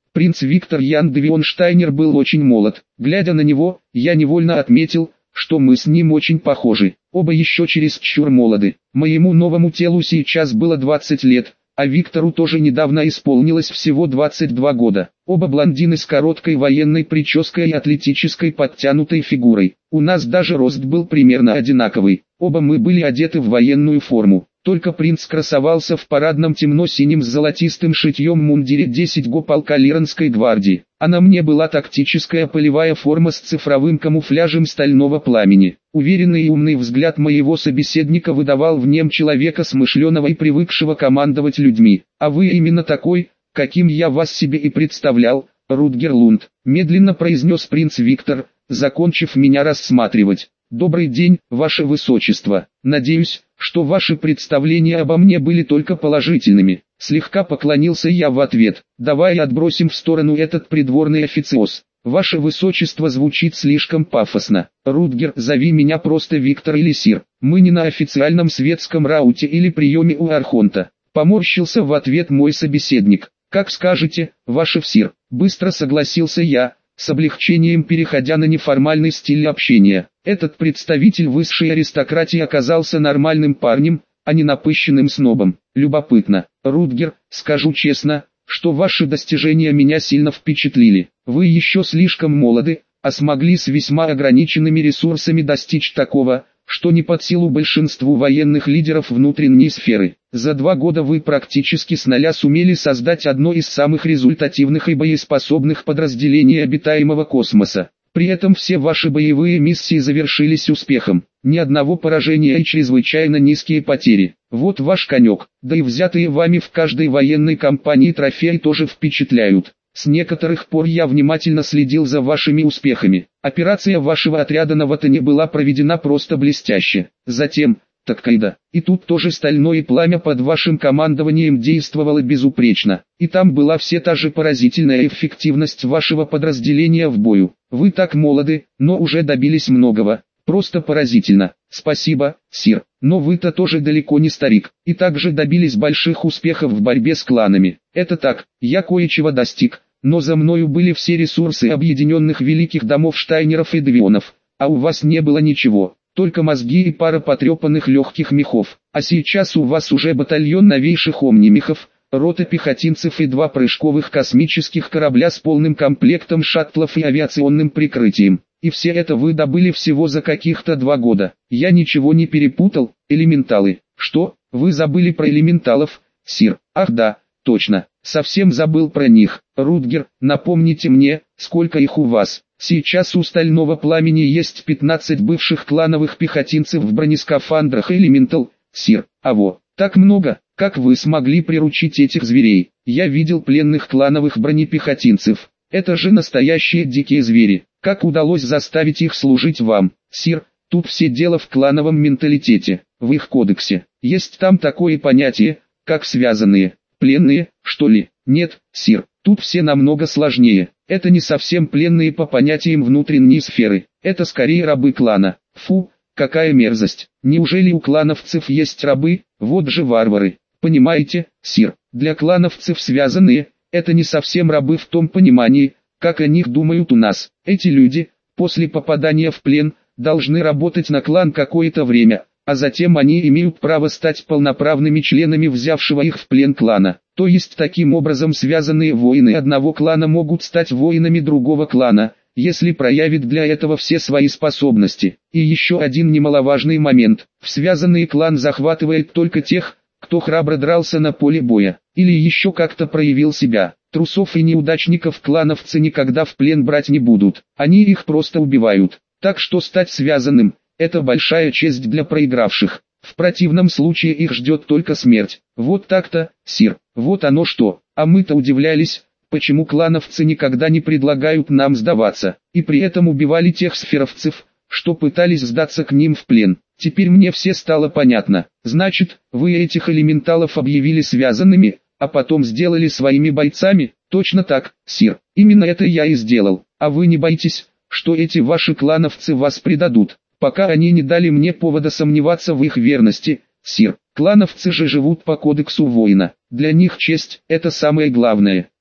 Принц Виктор Ян де Вионштайнер был очень молод. Глядя на него, я невольно отметил, что мы с ним очень похожи. Оба еще чересчур молоды. Моему новому телу сейчас было 20 лет, а Виктору тоже недавно исполнилось всего 22 года. Оба блондины с короткой военной прической и атлетической подтянутой фигурой. У нас даже рост был примерно одинаковый. Оба мы были одеты в военную форму. Только принц красовался в парадном темно-синем с золотистым шитьем мундире 10-го полка Лиранской гвардии, а на мне была тактическая полевая форма с цифровым камуфляжем стального пламени. Уверенный и умный взгляд моего собеседника выдавал в нем человека смышленого и привыкшего командовать людьми. «А вы именно такой, каким я вас себе и представлял, Рутгер Лунд», медленно произнес принц Виктор, закончив меня рассматривать. «Добрый день, ваше высочество. Надеюсь, что ваши представления обо мне были только положительными». Слегка поклонился я в ответ. «Давай отбросим в сторону этот придворный официоз. Ваше высочество звучит слишком пафосно. Рутгер, зови меня просто Виктор или Сир. Мы не на официальном светском рауте или приеме у архонта». Поморщился в ответ мой собеседник. «Как скажете, ваше Сир». Быстро согласился я, с облегчением переходя на неформальный стиль общения. Этот представитель высшей аристократии оказался нормальным парнем, а не напыщенным снобом. Любопытно. Рутгер, скажу честно, что ваши достижения меня сильно впечатлили. Вы еще слишком молоды, а смогли с весьма ограниченными ресурсами достичь такого, что не под силу большинству военных лидеров внутренней сферы. За 2 года вы практически с нуля сумели создать одно из самых результативных и боеспособных подразделений обитаемого космоса. При этом все ваши боевые миссии завершились успехом. Ни одного поражения и чрезвычайно низкие потери. Вот ваш конек. Да и взятые вами в каждой военной кампании трофеи тоже впечатляют. С некоторых пор я внимательно следил за вашими успехами. Операция вашего отряда на Ватане была проведена просто блестяще. Затем, Таккайдо. И тут тоже стальное пламя под вашим командованием действовало безупречно. И там была все та же поразительная эффективность вашего подразделения в бою. Вы так молоды, но уже добились многого. Просто поразительно. Спасибо, Сир. Но вы-то тоже далеко не старик. И также добились больших успехов в борьбе с кланами. Это так, я кое-чего достиг. Но за мною были все ресурсы объединенных великих домов Штайнеров и Девионов. А у вас не было ничего. Только мозги и пара потрепанных легких мехов. А сейчас у вас уже батальон новейших омнимехов, рота пехотинцев и 2 прыжковых космических корабля с полным комплектом шаттлов и авиационным прикрытием. И все это вы добыли всего за каких-то 2 года. Я ничего не перепутал, элементалы. Что, вы забыли про элементалов, Сир? Ах да, точно, совсем забыл про них. Рутгер, напомните мне, сколько их у вас? Сейчас у Стального Пламени есть 15 бывших клановых пехотинцев в бронескафандрах Элементал, Сир. Аво, так много, как вы смогли приручить этих зверей? Я видел пленных клановых бронепехотинцев. Это же настоящие дикие звери. Как удалось заставить их служить вам, Сир? Тут все дело в клановом менталитете. В их кодексе есть там такое понятие, как связанные, пленные, что ли? Нет, Сир, тут все намного сложнее. Это не совсем пленные по понятиям внутренней сферы. Это скорее рабы клана. Фу, какая мерзость. Неужели у клановцев есть рабы? Вот же варвары. Понимаете, Сир, для клановцев связанные – это не совсем рабы в том понимании, как о них думают у нас. Эти люди, после попадания в плен, должны работать на клан какое-то время, а затем они имеют право стать полноправными членами взявшего их в плен клана. То есть таким образом связанные воины одного клана могут стать воинами другого клана, если проявит для этого все свои способности. И еще один немаловажный момент. В связанный клан захватывает только тех, кто храбро дрался на поле боя, или еще как-то проявил себя. Трусов и неудачников клановцы никогда в плен брать не будут, они их просто убивают. Так что стать связанным – это большая честь для проигравших. В противном случае их ждет только смерть. Вот так-то, Сир, вот оно что. А мы-то удивлялись, почему клановцы никогда не предлагают нам сдаваться, и при этом убивали тех сферовцев, что пытались сдаться к ним в плен. Теперь мне все стало понятно. Значит, вы этих элементалов объявили связанными, а потом сделали своими бойцами? Точно так, Сир. Именно это я и сделал. А вы не боитесь, что эти ваши клановцы вас предадут, пока они не дали мне повода сомневаться в их верности, Сир? Клановцы же живут по кодексу воина. Для них честь – это самое главное.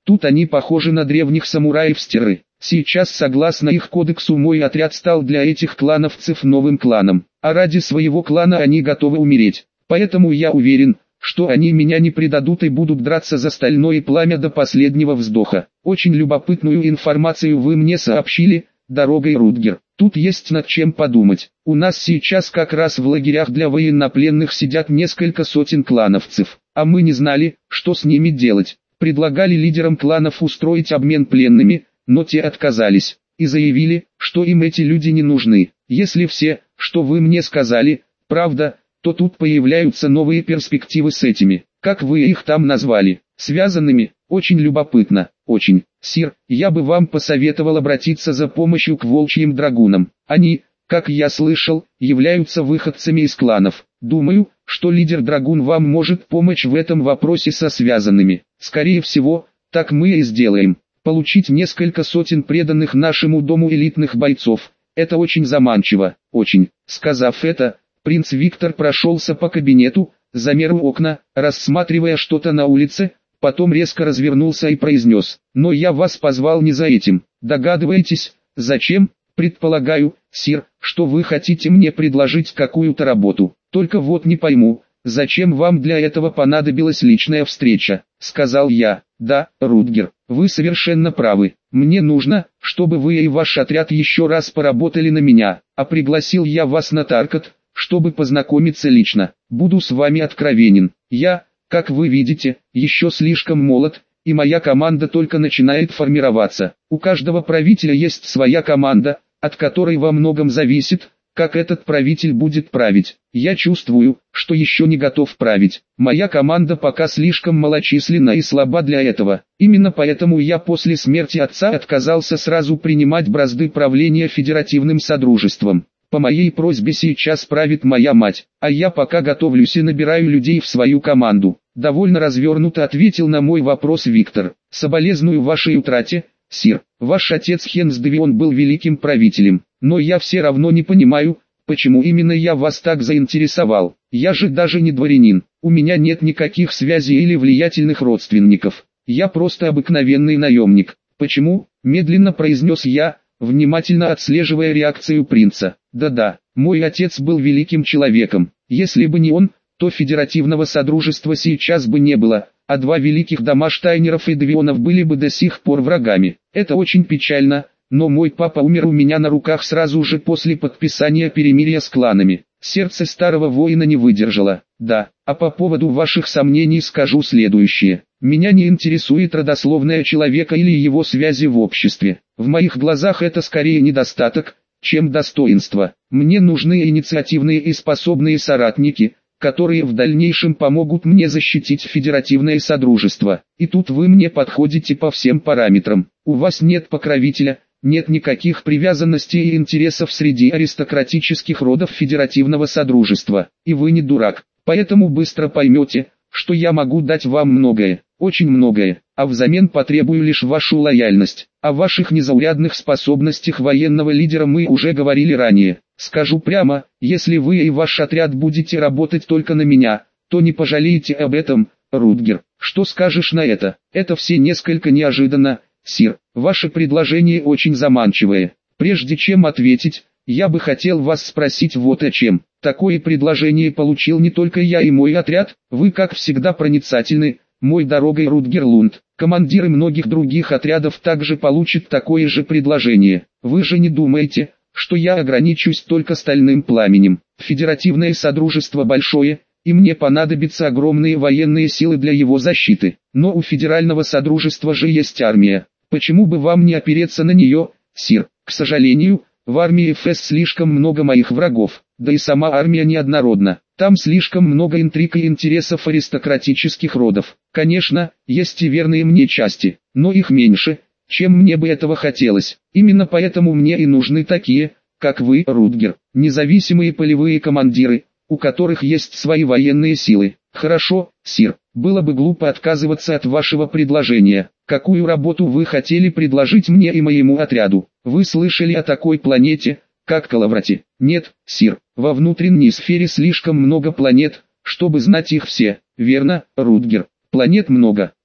Тут они похожи на древних самураев-стеры. Сейчас, согласно их кодексу, мой отряд стал для этих клановцев новым кланом, а ради своего клана они готовы умереть. Поэтому я уверен, что они меня не предадут и будут драться за стальное пламя до последнего вздоха. Очень любопытную информацию вы мне сообщили, дорогой Рутгер. Тут есть над чем подумать. У нас сейчас как раз в лагерях для военнопленных сидят несколько сотен клановцев, а мы не знали, что с ними делать. Предлагали лидерам кланов устроить обмен пленными, но те отказались и заявили, что им эти люди не нужны. Если все, что вы мне сказали, правда, то тут появляются новые перспективы с этими, как вы их там назвали, связанными. Очень любопытно, очень. Сир, я бы вам посоветовал обратиться за помощью к волчьим драгунам. Они, как я слышал, являются выходцами из кланов. Думаю, что лидер драгун вам может помочь в этом вопросе со связанными. Скорее всего, так мы и сделаем. Получить несколько сотен преданных нашему дому элитных бойцов – это очень заманчиво, очень. Сказав это, принц Виктор прошелся по кабинету, замер у окна, рассматривая что-то на улице, потом резко развернулся и произнес: «Но я вас позвал не за этим. Догадываетесь, зачем? Предполагаю, сир, что вы хотите мне предложить какую-то работу. Только вот не пойму, зачем вам для этого понадобилась личная встреча?» Сказал я: «Да, Рутгер, вы совершенно правы. Мне нужно, чтобы вы и ваш отряд еще раз поработали на меня, а пригласил я вас на Таркат, чтобы познакомиться лично. Буду с вами откровенен. Я, как вы видите, еще слишком молод, и моя команда только начинает формироваться. У каждого правителя есть своя команда, от которой во многом зависит, как этот правитель будет править. Я чувствую, что еще не готов править. Моя команда пока слишком малочисленна и слаба для этого. Именно поэтому я после смерти отца отказался сразу принимать бразды правления федеративным содружеством. По моей просьбе сейчас правит моя мать, а я пока готовлюсь и набираю людей в свою команду. Довольно развернуто ответил на мой вопрос Виктор. Соболезную вашей утрате, сир. Ваш отец Хенс Девион был великим правителем, но я все равно не понимаю, почему именно я вас так заинтересовал. Я же даже не дворянин, у меня нет никаких связей или влиятельных родственников. Я просто обыкновенный наемник. Почему? Медленно произнес я, внимательно отслеживая реакцию принца. Да-да, мой отец был великим человеком. Если бы не он, то федеративного содружества сейчас бы не было, а два великих дома Штайнеров и Девионов были бы до сих пор врагами. Это очень печально, но мой папа умер у меня на руках сразу же после подписания перемирия с кланами. Сердце старого воина не выдержало. Да, а по поводу ваших сомнений скажу следующее. Меня не интересует родословная человека или его связи в обществе. В моих глазах это скорее недостаток, чем достоинство. Мне нужны инициативные и способные соратники, которые в дальнейшем помогут мне защитить федеративное содружество. И тут вы мне подходите по всем параметрам. У вас нет покровителя, нет никаких привязанностей и интересов среди аристократических родов федеративного содружества. И вы не дурак, поэтому быстро поймете, что я могу дать вам многое, очень многое, а взамен потребую лишь вашу лояльность. О ваших незаурядных способностях военного лидера мы уже говорили ранее. Скажу прямо, если вы и ваш отряд будете работать только на меня, то не пожалеете об этом, Рутгер. Что скажешь на это? Это все несколько неожиданно, сир. Ваше предложение очень заманчивое. Прежде чем ответить, я бы хотел вас спросить вот о чем. Такое предложение получил не только я и мой отряд. Вы, как всегда, проницательны, мой дорогой Рутгер Лунд. Командиры многих других отрядов также получат такое же предложение. Вы же не думаете, что я ограничусь только стальным пламенем? Федеративное содружество большое, и мне понадобятся огромные военные силы для его защиты. Но у федерального содружества же есть армия. Почему бы вам не опереться на нее, сир? К сожалению, в армии ФС слишком много моих врагов, да и сама армия неоднородна. Там слишком много интриг и интересов аристократических родов. Конечно, есть и верные мне части, но их меньше, чем мне бы этого хотелось. Именно поэтому мне и нужны такие, как вы, Рутгер, независимые полевые командиры, у которых есть свои военные силы. Хорошо, сир, было бы глупо отказываться от вашего предложения. Какую работу вы хотели предложить мне и моему отряду? Вы слышали о такой планете, как Калаврати? Нет, сир, во внутренней сфере слишком много планет, чтобы знать их все. Верно, Рутгер? Планет много,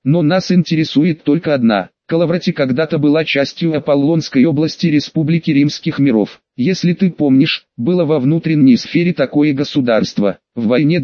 но нас интересует только одна. Калаврати когда-то была частью Аполлонской области Республики Римских Миров. Если ты помнишь, было во внутренней сфере такое государство. В войне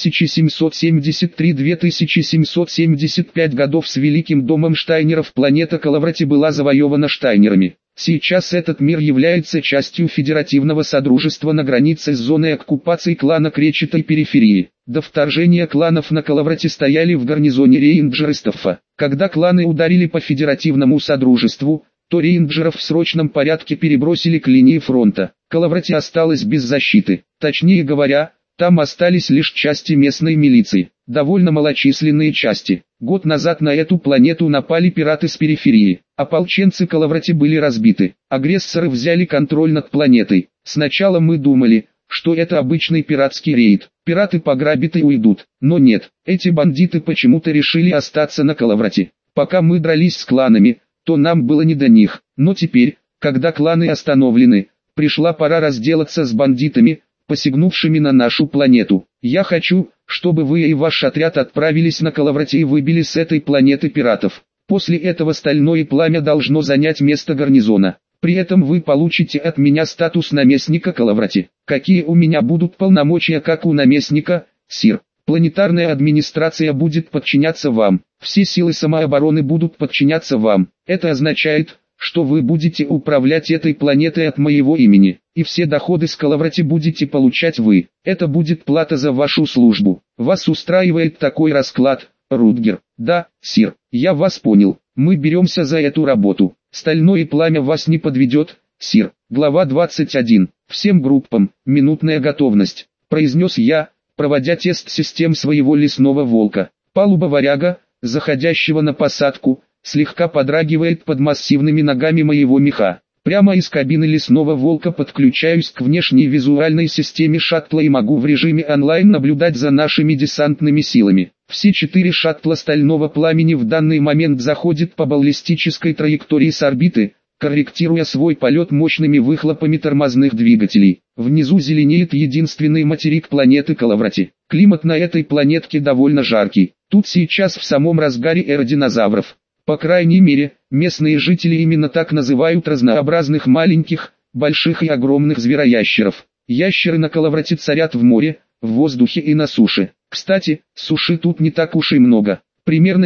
2773-2775 годов с Великим домом Штайнеров планета Калаврати была завоевана Штайнерами. Сейчас этот мир является частью федеративного содружества на границе с зоной оккупации клана Кречетой периферии. До вторжения кланов на Калаврати стояли в гарнизоне рейнджерстов. Когда кланы ударили по федеративному содружеству, то рейнджеров в срочном порядке перебросили к линии фронта. Калаврати осталась без защиты. Точнее говоря, там остались лишь части местной милиции, довольно малочисленные части. Год назад на эту планету напали пираты с периферии. Ополченцы Калаврати были разбиты. Агрессоры взяли контроль над планетой. Сначала мы думали, что это обычный пиратский рейд. Пираты пограбят и уйдут. Но нет, эти бандиты почему-то решили остаться на Калаврати. Пока мы дрались с кланами, то нам было не до них. Но теперь, когда кланы остановлены, пришла пора разделаться с бандитами, посягнувшими на нашу планету. Я хочу, чтобы вы и ваш отряд отправились на Калаврати и выбили с этой планеты пиратов. После этого Стальное Пламя должно занять место гарнизона. При этом вы получите от меня статус наместника Калаврати. Какие у меня будут полномочия, как у наместника, сир? Планетарная администрация будет подчиняться вам. Все силы самообороны будут подчиняться вам. Это означает, что вы будете управлять этой планетой от моего имени, и все доходы с Калаврати будете получать вы. Это будет плата за вашу службу. Вас устраивает такой расклад, Рутгер? Да, сир, я вас понял. Мы беремся за эту работу. Стальное Пламя вас не подведет, сир. Глава 21. Всем группам, минутная готовность, произнес я, проводя тест систем своего лесного волка. Палуба Варяга, заходящего на посадку, слегка подрагивает под массивными ногами моего меха. Прямо из кабины лесного волка подключаюсь к внешней визуальной системе шаттла и могу в режиме онлайн наблюдать за нашими десантными силами. Все 4 шаттла Стального Пламени в данный момент заходят по баллистической траектории с орбиты, корректируя свой полет мощными выхлопами тормозных двигателей. Внизу зеленеет единственный материк планеты Калаврати. Климат на этой планетке довольно жаркий. Тут сейчас в самом разгаре эра динозавров. По крайней мере, местные жители именно так называют разнообразных маленьких, больших и огромных звероящеров. Ящеры на Калаврати царят в море, в воздухе и на суше. Кстати, суши тут не так уж и много. Примерно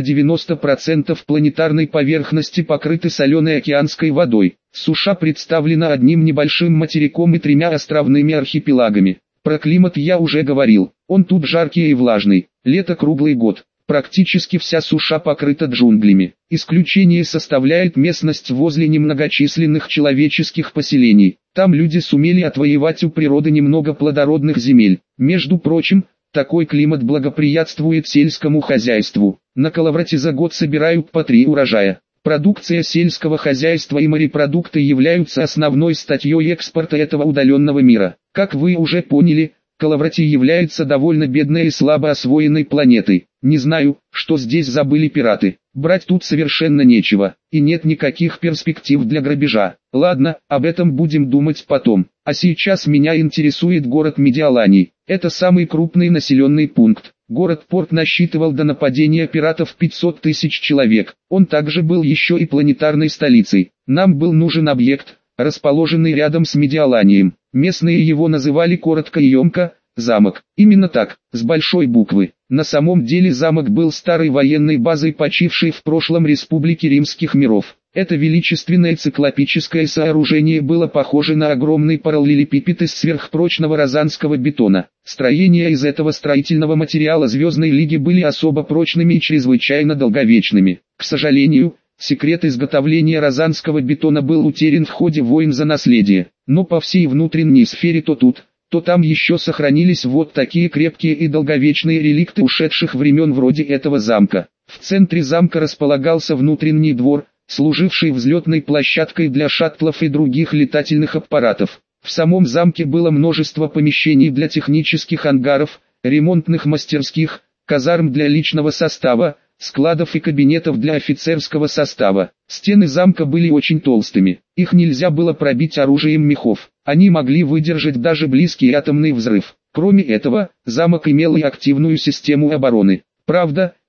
90% планетарной поверхности покрыты соленой океанской водой. Суша представлена одним небольшим материком и 3 островными архипелагами. Про климат я уже говорил. Он тут жаркий и влажный. Лето круглый год. Практически вся суша покрыта джунглями. Исключение составляет местность возле немногочисленных человеческих поселений. Там люди сумели отвоевать у природы немного плодородных земель. Между прочим, такой климат благоприятствует сельскому хозяйству. На Калаврати за год собирают по 3 урожая. Продукция сельского хозяйства и морепродукты являются основной статьей экспорта этого удаленного мира. Как вы уже поняли, Калаврати является довольно бедной и слабо освоенной планетой. Не знаю, что здесь забыли пираты. Брать тут совершенно нечего, и нет никаких перспектив для грабежа. Ладно, об этом будем думать потом. А сейчас меня интересует город Медиаланий. Это самый крупный населенный пункт. Город-порт насчитывал до нападения пиратов 500 тысяч человек. Он также был еще и планетарной столицей. Нам был нужен объект, расположенный рядом с Медиаланием. Местные его называли коротко и емко «замок». Именно так, с большой буквы. На самом деле замок был старой военной базой почившей в прошлом Республики Римских Миров. Это величественное циклопическое сооружение было похоже на огромный параллелепипед из сверхпрочного розанского бетона. Строения из этого строительного материала Звездной Лиги были особо прочными и чрезвычайно долговечными. К сожалению, секрет изготовления розанского бетона был утерян в ходе войн за наследие. Но по всей внутренней сфере то тут, то там еще сохранились вот такие крепкие и долговечные реликты ушедших времен вроде этого замка. В центре замка располагался внутренний двор, служивший взлетной площадкой для шаттлов и других летательных аппаратов. В самом замке было множество помещений для технических ангаров, ремонтных мастерских, казарм для личного состава, складов и кабинетов для офицерского состава. Стены замка были очень толстыми, их нельзя было пробить оружием мехов, они могли выдержать даже близкий атомный взрыв. Кроме этого, замок имел и активную систему обороны. Правда,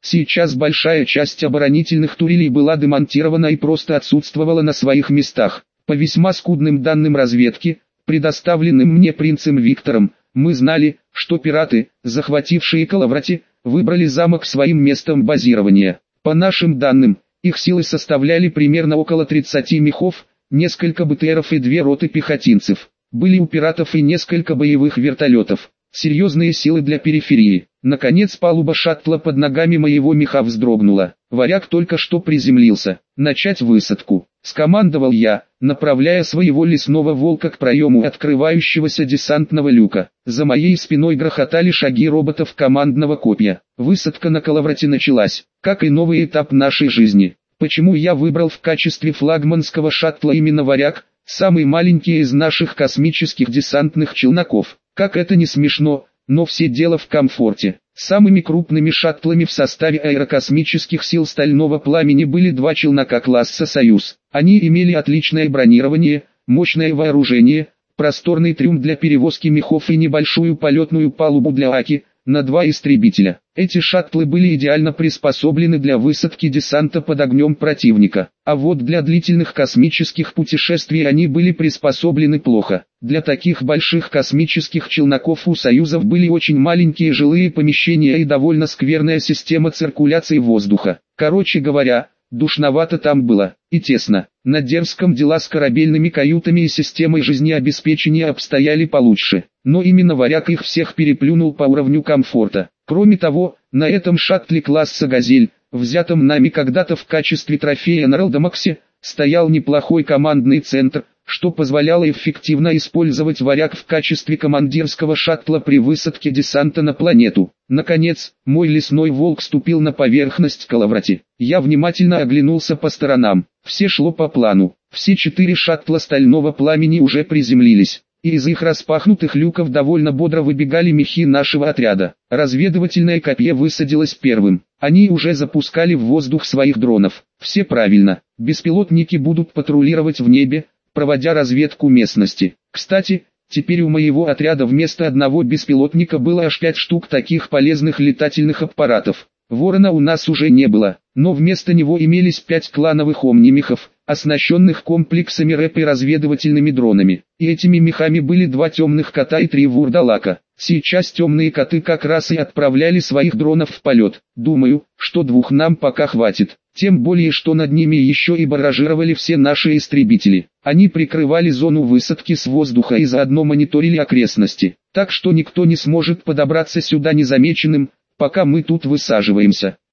Сейчас большая часть оборонительных турелей была демонтирована и просто отсутствовала на своих местах. По весьма скудным данным разведки, предоставленным мне принцем Виктором, мы знали, что пираты, захватившие Калаврати, выбрали замок своим местом базирования. По нашим данным, их силы составляли примерно около 30 мехов, несколько БТРов и 2 роты пехотинцев. Были у пиратов и несколько боевых вертолетов. Серьезные силы для периферии. Наконец палуба шаттла под ногами моего меха вздрогнула. Варяг только что приземлился. «Начать высадку», — скомандовал я, направляя своего лесного волка к проему открывающегося десантного люка. За моей спиной грохотали шаги роботов командного копья. Высадка на Калаврате началась, как и новый этап нашей жизни. Почему я выбрал в качестве флагманского шаттла именно «Варяг», самый маленький из наших космических десантных челноков? Как это не смешно, но все дело в комфорте. Самыми крупными шаттлами в составе аэрокосмических сил Стального Пламени были 2 челнока класса «Союз». Они имели отличное бронирование, мощное вооружение, просторный трюм для перевозки мехов и небольшую полетную палубу для Аки, на 2 истребителя. Эти шаттлы были идеально приспособлены для высадки десанта под огнем противника, а вот для длительных космических путешествий они были приспособлены плохо. Для таких больших космических челноков у союзов были очень маленькие жилые помещения и довольно скверная система циркуляции воздуха. Короче говоря, душновато там было, и тесно. На Дерзком дела с корабельными каютами и системой жизнеобеспечения обстояли получше, но именно «Варяг» их всех переплюнул по уровню комфорта. Кроме того, на этом шаттле класса «Газель», взятом нами когда-то в качестве трофея на Ралдамаксе, стоял неплохой командный центр, что позволяло эффективно использовать «Варяг» в качестве командирского шаттла при высадке десанта на планету. Наконец, мой лесной волк ступил на поверхность Калаврати. Я внимательно оглянулся по сторонам. Все шло по плану. Все 4 шаттла Стального Пламени уже приземлились, и из их распахнутых люков довольно бодро выбегали мехи нашего отряда. Разведывательное копье высадилось первым. Они уже запускали в воздух своих дронов. Все правильно. Беспилотники будут патрулировать в небе, проводя разведку местности. Кстати, теперь у моего отряда вместо одного беспилотника было аж 5 штук таких полезных летательных аппаратов. Ворона у нас уже не было, но вместо него имелись 5 клановых омнимехов, оснащенных комплексами РЭП и разведывательными дронами. И этими мехами были 2 темных кота и 3 вурдалака. Сейчас темные коты как раз и отправляли своих дронов в полет. Думаю, что 2 нам пока хватит. Тем более, что над ними еще и барражировали все наши истребители. Они прикрывали зону высадки с воздуха и заодно мониторили окрестности. Так что никто не сможет подобраться сюда незамеченным, пока мы тут высаживаемся.